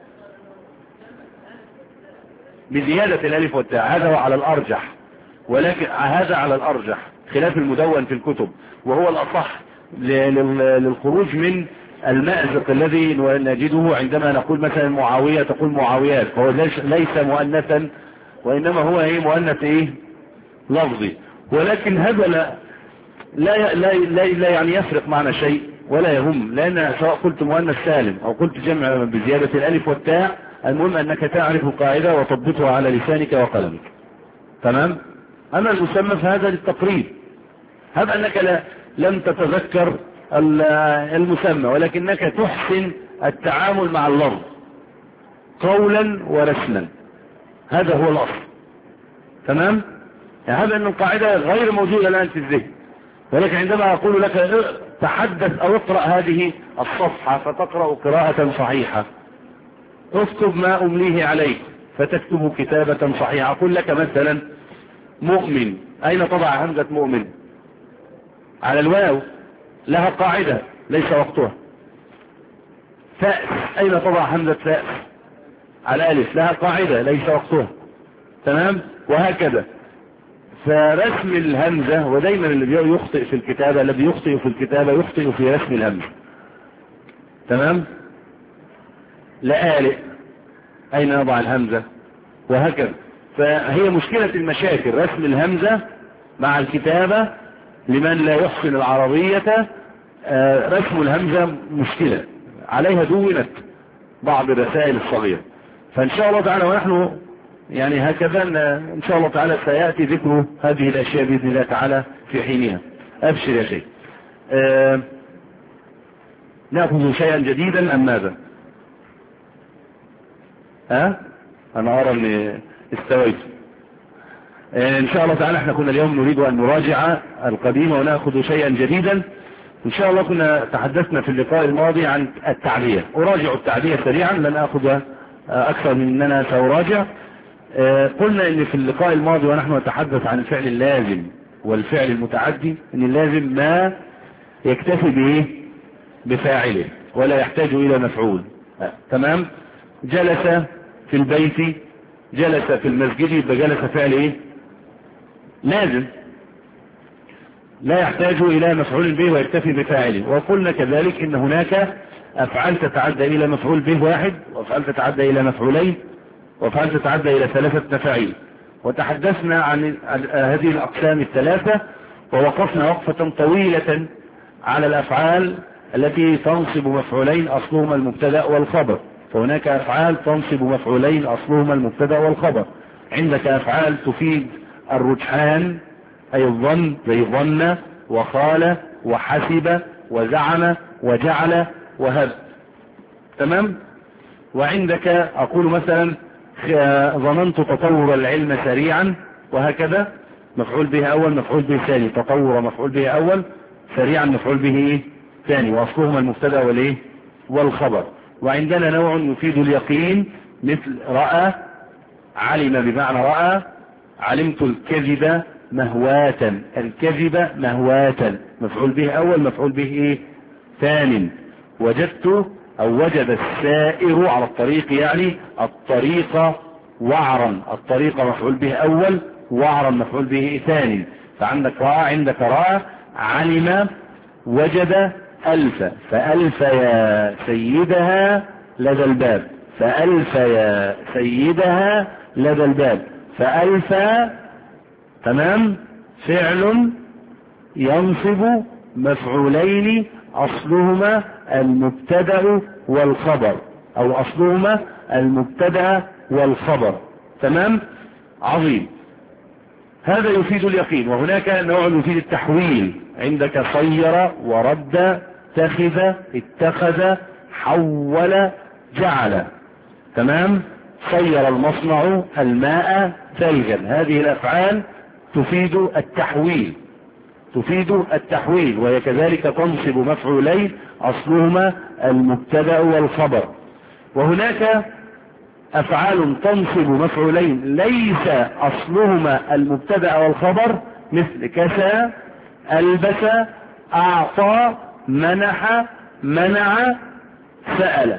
بزيادة الالف والتاء. هذا على الارجح، ولكن هذا على الارجح خلاف المدون في الكتب، وهو الاصح للخروج من المأزق الذي نجده عندما نقول مثلا معاوية تقول معاويات، فهو ليس مؤنثا وانما هو ايه؟ مؤنث ايه؟ لفظي. ولكن هذا لا لا لا, لا يعني يفرق معنا شيء ولا يهم، لأن سواء قلت مؤنث سالم أو قلت جمع بزيادة الألف والتاء، المهم أنك تعرف القاعدة وتضبطها على لسانك وقلمك. تمام؟ أما المسمى فهذا للتقريب. هب أنك لا لم تتذكر المسمى ولكنك تحسن التعامل مع اللفظ قولا ورسما، هذا هو الأصل. تمام؟ يعني هذا أن القاعدة غير موجودة الآن في الذهن، ولكن عندما أقول لك تحدث أو اقرأ هذه الصفحة فتقرأ قراءة صحيحة، اكتب ما أمليه عليك فتكتب كتابة صحيحة. أقول لك مثلا مؤمن، أين تضع همزة مؤمن؟ على الواو، لها قاعدة ليس وقتها. فأس، أين تضع همزة فأس؟ على ألف، لها قاعدة ليس وقتها. تمام؟ وهكذا. فرسم الهمزة، ودايما اللي يخطئ في الكتابة الذي يخطئ في الكتابة يخطئ في رسم الهمزة. تمام؟ لآلئ، أين نضع الهمزة؟ وهكذا. فهي مشكلة المشاكل رسم الهمزة مع الكتابة. لمن لا يحسن العربية رسم الهمزة مشكلة، عليها دونت بعض الرسائل الصغيرة. فإن شاء الله تعالى ونحن يعني هكذا إن شاء الله تعالى سيأتي ذكر هذه الأشياء بإذن الله تعالى في حينها. أبشر يا شيخ. آه نأخذ شيئا جديدا أم ماذا؟ ها أه؟ أنا أرى أني استويت. آه إن شاء الله تعالى احنا كنا اليوم نريد أن نراجع القديم ونأخذ شيئا جديدا. إن شاء الله كنا تحدثنا في اللقاء الماضي عن التعبية. أراجع التعبية سريعا، لن أخذ أكثر من أننا سأراجع. قلنا ان في اللقاء الماضي ونحن نتحدث عن الفعل اللازم والفعل المتعدي ان اللازم ما يكتفي به بفاعله ولا يحتاج الى مفعول. تمام؟ جلس في البيت، جلس في المسجد، يبقى جلس فعل ايه؟ لازم لا يحتاج الى مفعول به ويكتفي بفاعله. وقلنا كذلك ان هناك افعال تتعدى الى مفعول به واحد، وافعال تتعدى الى مفعولين، وفعل تتعدى إلى ثلاثة مفاعيل. وتحدثنا عن هذه الأقسام الثلاثة ووقفنا وقفة طويلة على الأفعال التي تنصب مفعولين أصلهما المبتدأ والخبر. فهناك أفعال تنصب مفعولين أصلهما المبتدأ والخبر. عندك أفعال تفيد الرجحان أي الظن، زي ظن وخال وحسب وزعم وجعل وهب. تمام؟ وعندك أقول مثلا ظننت تطور العلم سريعا، وهكذا مفعول به أول مفعول به ثاني، تطور مفعول به أول، سريعا مفعول به ثاني، وأصلهما المبتدأ والإيه والخبر. وعندنا نوع يفيد اليقين مثل رأى، علم بمعنى رأى، علمت الكذب مهواة، الكذب مهواة مفعول به أول مفعول به إيه ثاني. وجدت أو وجد السائر على الطريق يعني الطريق وعرا، الطريق مفعول به أول، وعرا مفعول به ثاني. فعندك رأى، عندك رأى، علم، وجد، ألف، فألف يا سيدها لدى الباب، فألف يا سيدها لدى الباب، فألف. تمام؟ فعل ينصب مفعولين أصلهما المبتدأ والخبر، أو أصلهما المبتدأ والخبر. تمام؟ عظيم. هذا يفيد اليقين. وهناك نوع يفيد التحويل، عندك صير ورد، اتخذ، اتخذ، حول، جعل. تمام؟ صير المصنع الماء ثلجا. هذه الأفعال تفيد التحويل، تفيد التحويل، وهي كذلك تنصب مفعولين أصلهما المبتدأ والخبر. وهناك أفعال تنصب مفعولين ليس أصلهما المبتدأ والخبر، مثل كسى، ألبس، أعطى، منح، منع، سأل.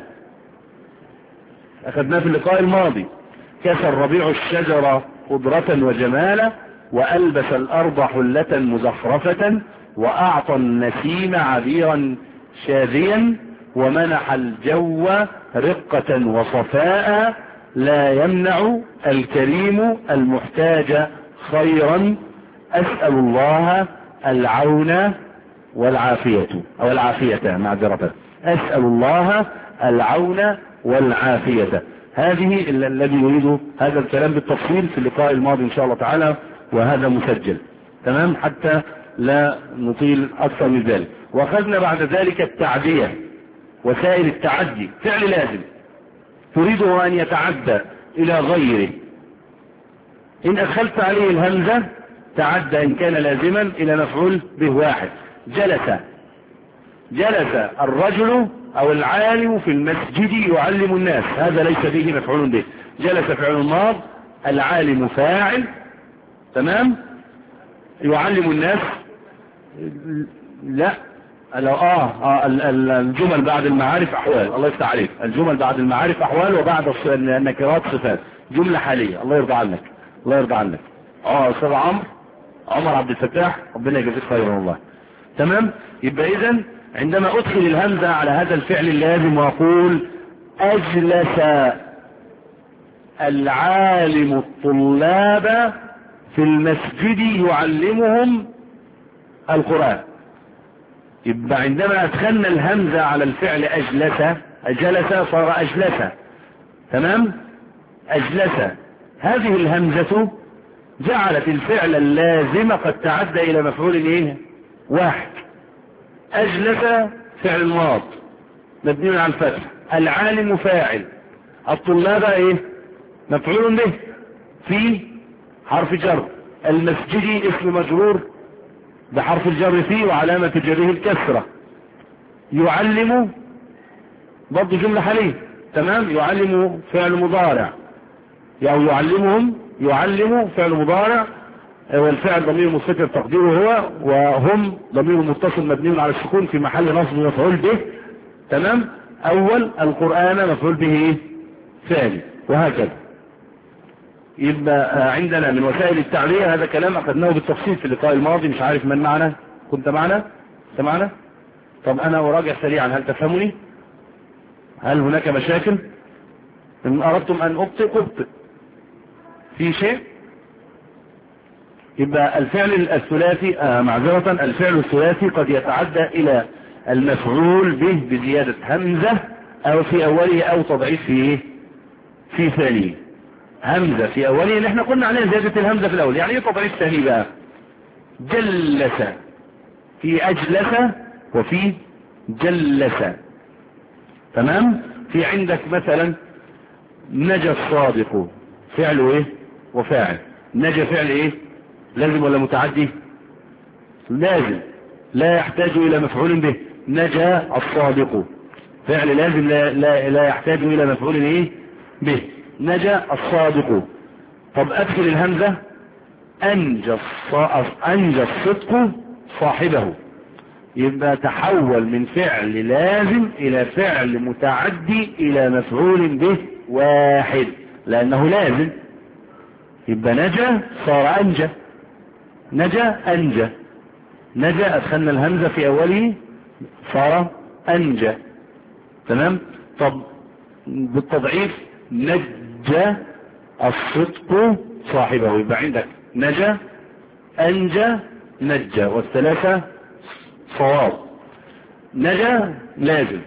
أخذنا في اللقاء الماضي كسى الربيع الشجرة خضرة وجمالا، وألبس الأرض حلة مزخرفة، وأعطى النسيم عبيرا شاذيا، ومنح الجو رقة وصفاء، لا يمنع الكريم المحتاج خيرا، أسأل الله العون والعافية أو العافية معذرة، أسأل الله العون والعافية. هذه الذي يريد هذا الكلام بالتفصيل في اللقاء الماضي إن شاء الله تعالى، وهذا مسجل تمام حتى لا نطيل أكثر من ذلك. وأخذنا بعد ذلك التعدية، وسائل التعدي، فعل لازم تريده أن يتعدى إلى غيره، إن أدخلت عليه الهمزة تعدى إن كان لازما إلى مفعول به واحد. جلس، جلس الرجل أو العالم في المسجد يعلم الناس، هذا ليس به مفعول به. جلس فعل ماض، العالم فاعل تمام، يعلم الناس لا لو آه, آه الجمل بعد المعارف أحوال، الله يفتح عليك، الجمل بعد المعارف أحوال وبعد النكرات صفات، جملة حالية. الله يرضى عنك، الله يرضى عنك. اه أستاذ عمرو عمر عبد الفتاح ربنا يجزيك خيرا والله. تمام. يبقى إذن عندما أدخل الهمزة على هذا الفعل اللازم وأقول أجلس العالم الطلاب في المسجد يعلمهم القرآن، يبقى عندما أدخلنا الهمزة على الفعل أجلس، أجلس صار أجلس تمام. أجلس هذه الهمزة جعلت الفعل اللازم قد تعدى إلى مفعول إيه واحد. أجلس فعل ماض مبني على الفتح، العالم فاعل، الطلاب إيه مفعول به في حرف جر، المسجد اسم مجرور بحرف الجر فيه وعلامة جره الكسرة، يعلم برضه جملة حالية تمام، يعلم فعل مضارع، يعني يعلمهم، يعلم فعل مضارع والفعل ضمير مستتر تقديره هو، وهم ضمير متصل مبني على السكون في محل نصب مفعول به تمام. اول القرآن مفعول به ثاني، وهكذا. يبقى عندنا من وسائل التعلية هذا كلام اخذناه بالتفصيل في اللقاء الماضي. مش عارف من معنا، كنت معنا انت معنا؟ طب انا اراجع سريعا، هل تفهمني؟ هل هناك مشاكل؟ ان اردتم ان ابطئ ابطئ في شيء. يبقى الفعل الثلاثي آه معذرة الفعل الثلاثي قد يتعدى الى المفعول به بزيادة همزة او في اوله او تضعيف في في ثانيه. همزة في اوله اللي احنا قلنا عليها زيادة الهمزة في الاول، يعني ايه تضعيف ثاني بقى؟ جلس في اجلس وفي جلس تمام. في عندك مثلا نجا الصادق، فعله ايه وفاعل. نجا فعل ايه لازم ولا متعدي؟ لازم، لا يحتاج الى مفعول به. نجا الصادق فعل لازم لا, لا, لا يحتاج الى مفعول ايه به. نجا الصادق. طب ادخل الهمزة، انجى انجى الصدق صاحبه، يبقى تحول من فعل لازم الى فعل متعدي الى مفعول به واحد لانه لازم. يبقى نجا صار انجى، نجا انجى، نجا ادخلنا الهمزة في اوله صار انجى تمام. طب بالتضعيف نجى الصدق صاحبه، يبقى عندك نجا انجى نجى، والثلاثة صواب. نجا لازم،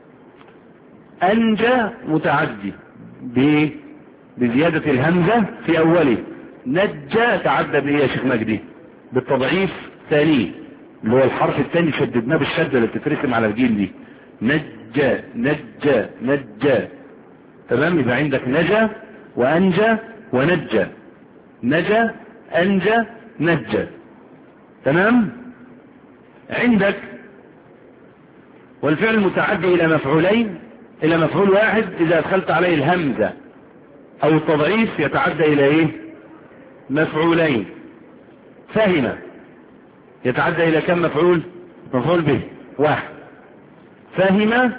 انجى متعدي بزيادة الهمزة في اوله، نجى تعدى بايه يا شيخ مجدي؟ بالتضعيف ثاني اللي هو الحرف الثاني شددناه بالشدة اللي بتترسم على الجيم دي. نجى نجى نجى تمام. يبقى عندك نجا وانجى ونجى، نجا انجى نجى تمام. عندك والفعل المتعدي الى مفعولين الى مفعول واحد اذا ادخلت عليه الهمزة او التضعيف يتعدى الى ايه مفعولين. فهم يتعدى الى كم مفعول؟ مفعول به واحد. فهم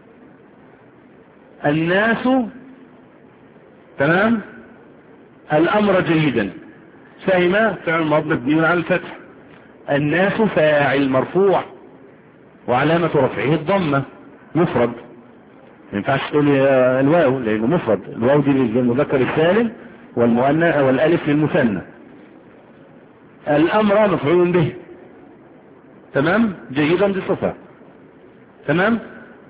الناس تمام الامر جيدا، فهم فعل ماضي مبني على الفتح، الناس فاعل مرفوع وعلامة رفعه الضمة مفرد، ما ينفعش تقول الواو لانه مفرد، الواو دي للمذكر السالم والمؤنث والالف للمثنى. الامر مفعول به تمام، جيدا دي صفة. تمام.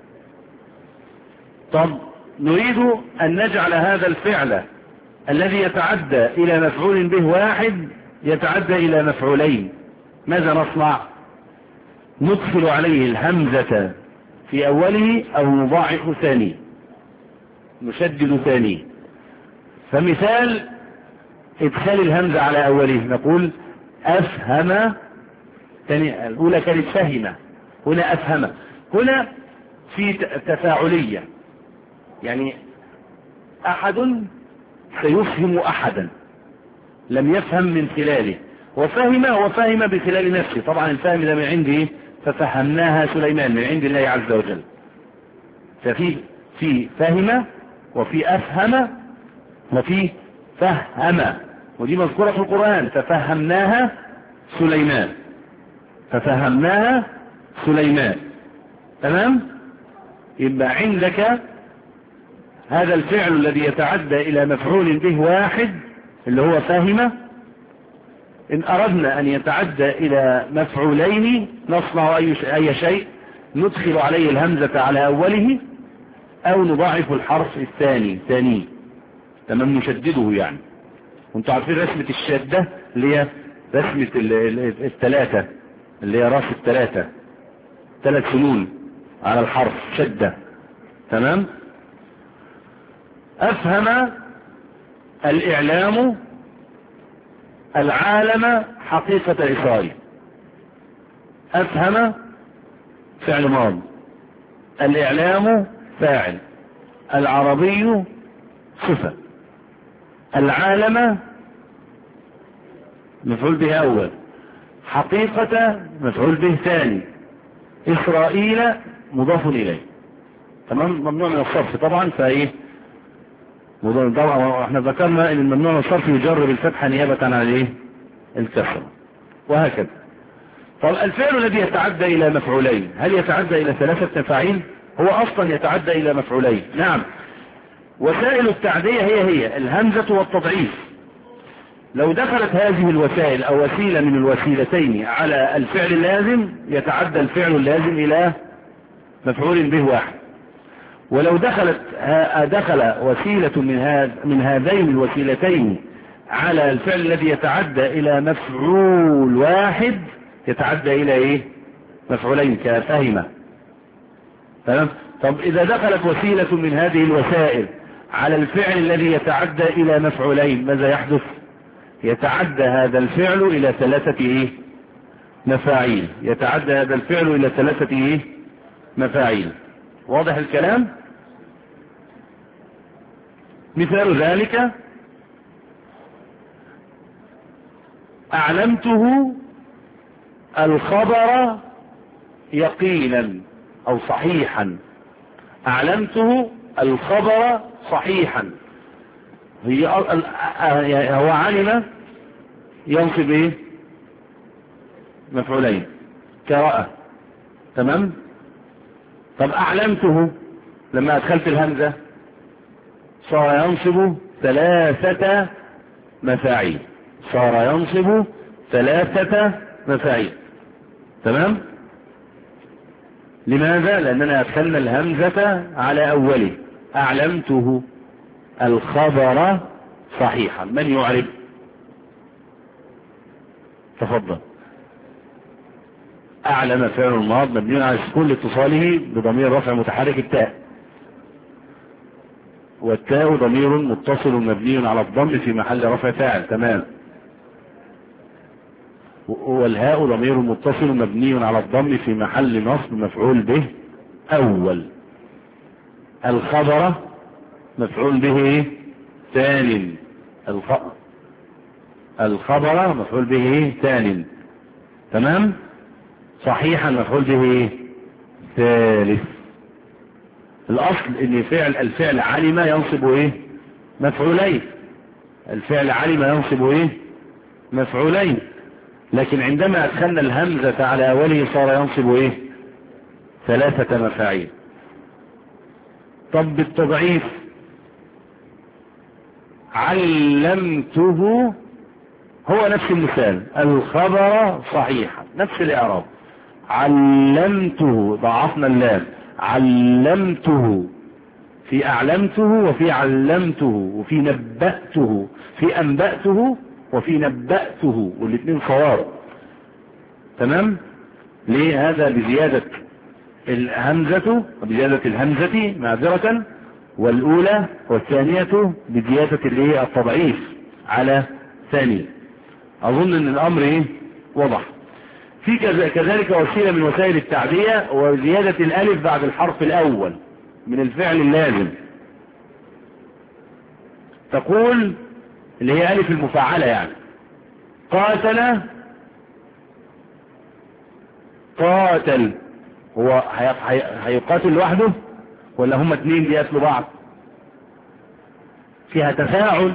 طب نريد أن نجعل هذا الفعل الذي يتعدى إلى مفعول به واحد يتعدى إلى مفعولين. ماذا نصنع؟ ندخل عليه الهمزة في أوله أو نضاعف ثانيه، نشدد ثانيه. فمثال إدخال الهمزة على أوله نقول أفهم. ثاني الأولى كانت فهم، هنا أفهم. هنا في تفاعلية، يعني أحد سيفهم أحدا لم يفهم من خلاله، وفهم وفهم بخلال نفسه. طبعا الفهم ده من عندي، ففهمناها سليمان من عند الله عز وجل. ففي في فهم وفي أفهم وفي فهم، ودي مذكورة في القرآن. ففهمناها سليمان، ففهمناها سليمان. تمام. يبقى عندك هذا الفعل الذي يتعدى إلى مفعول به واحد اللي هو فهم. إن أردنا أن يتعدى إلى مفعولين نصنع أي شيء، ندخل عليه الهمزة على أوله أو نضاعف الحرف الثاني ثاني. تمام، نشدده يعني. وانتوا عارفين رسمة الشدة اللي هي رسمة الثلاثة، اللي هي راس الثلاثة، ثلاث سنون على الحرف شدة. تمام. أفهم الإعلام العالم حقيقة إصراره. أفهم فعل ماض، الإعلام فاعل، العربي صفة، العالم مفعول به أول، حقيقة مفعول به ثاني، إسرائيل مضاف إليه. تمام. ممنوع من الصرف طبعا. فإيه طبعا احنا ذكرنا ان الممنوع من الصرف يجر بالفتحة نيابة عن الايه الكسرة، وهكذا. طب الفعل الذي يتعدى الى مفعولين هل يتعدى الى ثلاثة مفاعيل؟ هو اصلا يتعدى الى مفعولين. نعم. وسائل التعدية هي هي الهمزة والتضعيف. لو دخلت هذه الوسائل او وسيلة من الوسيلتين على الفعل اللازم يتعدى الفعل اللازم الى مفعول به واحد. ولو دخلت دخل وسيلة من هذا من هذين الوسيلتين على الفعل الذي يتعدى إلى مفعول واحد يتعدى إلى إيه؟ مفعولين كفهم. تمام. طب إذا دخلت وسيلة من هذه الوسائل على الفعل الذي يتعدى إلى مفعولين ماذا يحدث؟ يتعدى هذا الفعل إلى ثلاثة إيه؟ مفاعيل. يتعدى هذا الفعل إلى ثلاثة إيه؟ مفاعيل. واضح الكلام؟ مثال ذلك أعلمته الخبر يقينا أو صحيحا. أعلمته الخبر صحيحا. هي هو علم ينصب ايه؟ مفعولين كرأى. تمام. طب أعلمته لما أدخلت الهمزة صار ينصب ثلاثة مفاعيل. صار ينصب ثلاثة مفاعيل. تمام. لماذا؟ لأننا أدخلنا الهمزة على أوله. أعلمته الخبر صحيحا. من يعرف؟ تفضل. أعلم فعل الماض مبني على السكون لاتصاله بضمير رفع متحرك التاء، والتاء ضمير متصل مبني على الضم في محل رفع فاعل. تمام. والهاء ضمير متصل مبني على الضم في محل نصب مفعول به أول. الخبر مفعول به ثان. الخبر مفعول به ثان. تمام. صحيحا مفعول به ثالث. الأصل ان فعل الفعل علم ينصب ايه؟ مفعولين. الفعل علم ينصب ايه؟ مفعولين. لكن عندما أدخلنا الهمزة على أوله صار ينصب ايه؟ ثلاثة مفاعيل. طب بالتضعيف علمته هو نفس المثال. الخبر صحيحا نفس الإعراب. علمته، ضعفنا اللام، علمته، في أعلمته وفي علمته وفي نبأته، في أنبأته وفي نبأته، والاثنين صواب. تمام؟ ليه؟ هذا بزيادة الهمزة بزيادة الهمزة معذرة، والأولى والثانية بزيادة الايه التضعيف على ثاني. أظن أن الأمر ايه وضح. في كذلك وسيلة من وسائل التعدية وزيادة الألف بعد الحرف الأول من الفعل اللازم. تقول اللي هي ألف المفاعلة، يعني قاتل، قاتل، هو هيقاتل لوحده ولا هم اتنين بيقاتلوا بعض؟ فيها تفاعل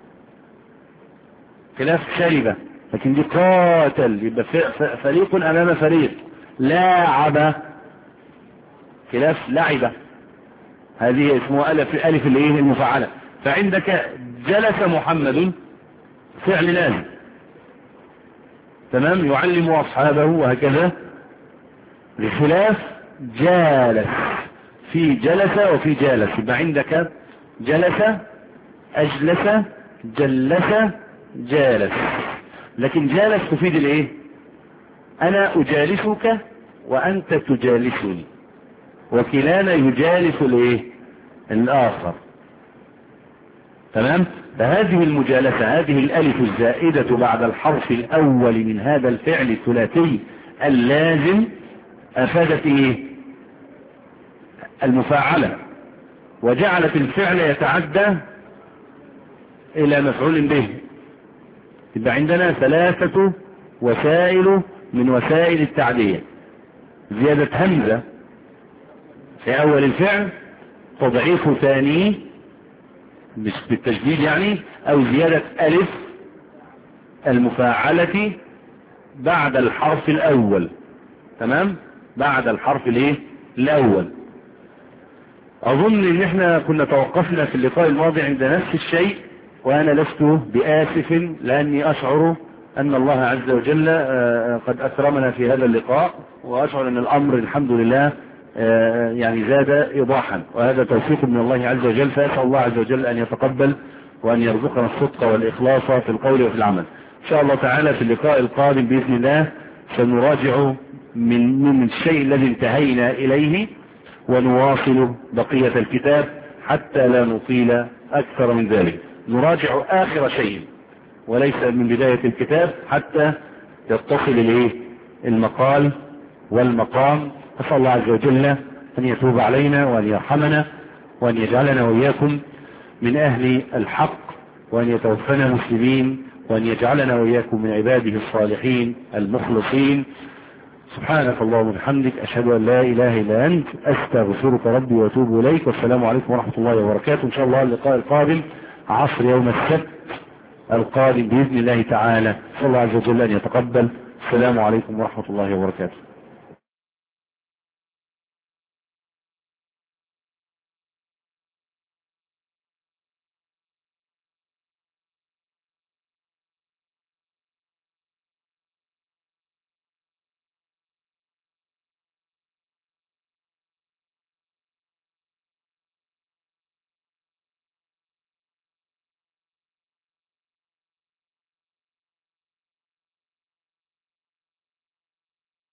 خلاف شربة، لكن دي قاتل، يبقى فريق امام فريق. لاعب خلاف لعبة، هذه اسمها الف الف الايه المفعلة. فعندك جلس محمد فعل لازم، تمام، يعلم اصحابه وهكذا، بخلاف جالس، في جلس وفي جالس. يبقى عندك جلس، اجلس، جلس، جالس. لكن جالس تفيد الايه؟ انا اجالسك وانت تجالسني، وكلانا يجالس الايه الاخر. تمام؟ فهذه المجالسة، هذه الالف الزائدة بعد الحرف الاول من هذا الفعل الثلاثي اللازم افادت ايه؟ المفاعلة، وجعلت الفعل يتعدى الى مفعول به. يبقى عندنا ثلاثة وسائل من وسائل التعدية: زيادة همزة في اول الفعل، تضعيف ثاني بالتجديد يعني، او زيادة الف المفاعلة بعد الحرف الاول. تمام؟ بعد الحرف الايه الاول. اظن ان احنا كنا توقفنا في اللقاء الماضي عند نفس الشيء، وانا لست بآسف لاني اشعر ان الله عز وجل قد اكرمنا في هذا اللقاء، واشعر ان الامر الحمد لله يعني زاد ايضاحا، وهذا توفيق من الله عز وجل. فاسال الله عز وجل ان يتقبل وان يرزقنا الصدق والاخلاص في القول وفي العمل. ان شاء الله تعالى في اللقاء القادم باذن الله سنراجع من من الشيء الذي انتهينا اليه، ونواصل بقية الكتاب حتى لا نطيل اكثر من ذلك. نراجع اخر شيء وليس من بداية الكتاب حتى يتصل اليه المقال والمقام. أسأل الله عز وجل أن يتوب علينا وأن يرحمنا وأن يجعلنا وإياكم من أهل الحق، وأن يتوفنا مسلمين، وأن يجعلنا وإياكم من عباده الصالحين المخلصين. سبحانك اللهم وبحمدك، أشهد أن لا إله إلا أنت، أستغفرك ربي وأتوب إليك. والسلام عليكم ورحمة الله وبركاته. إن شاء الله اللقاء القادم عصر يوم السبت القادم بإذن الله تعالى. صلى الله عز وجل أن يتقبل. السلام عليكم ورحمة الله وبركاته.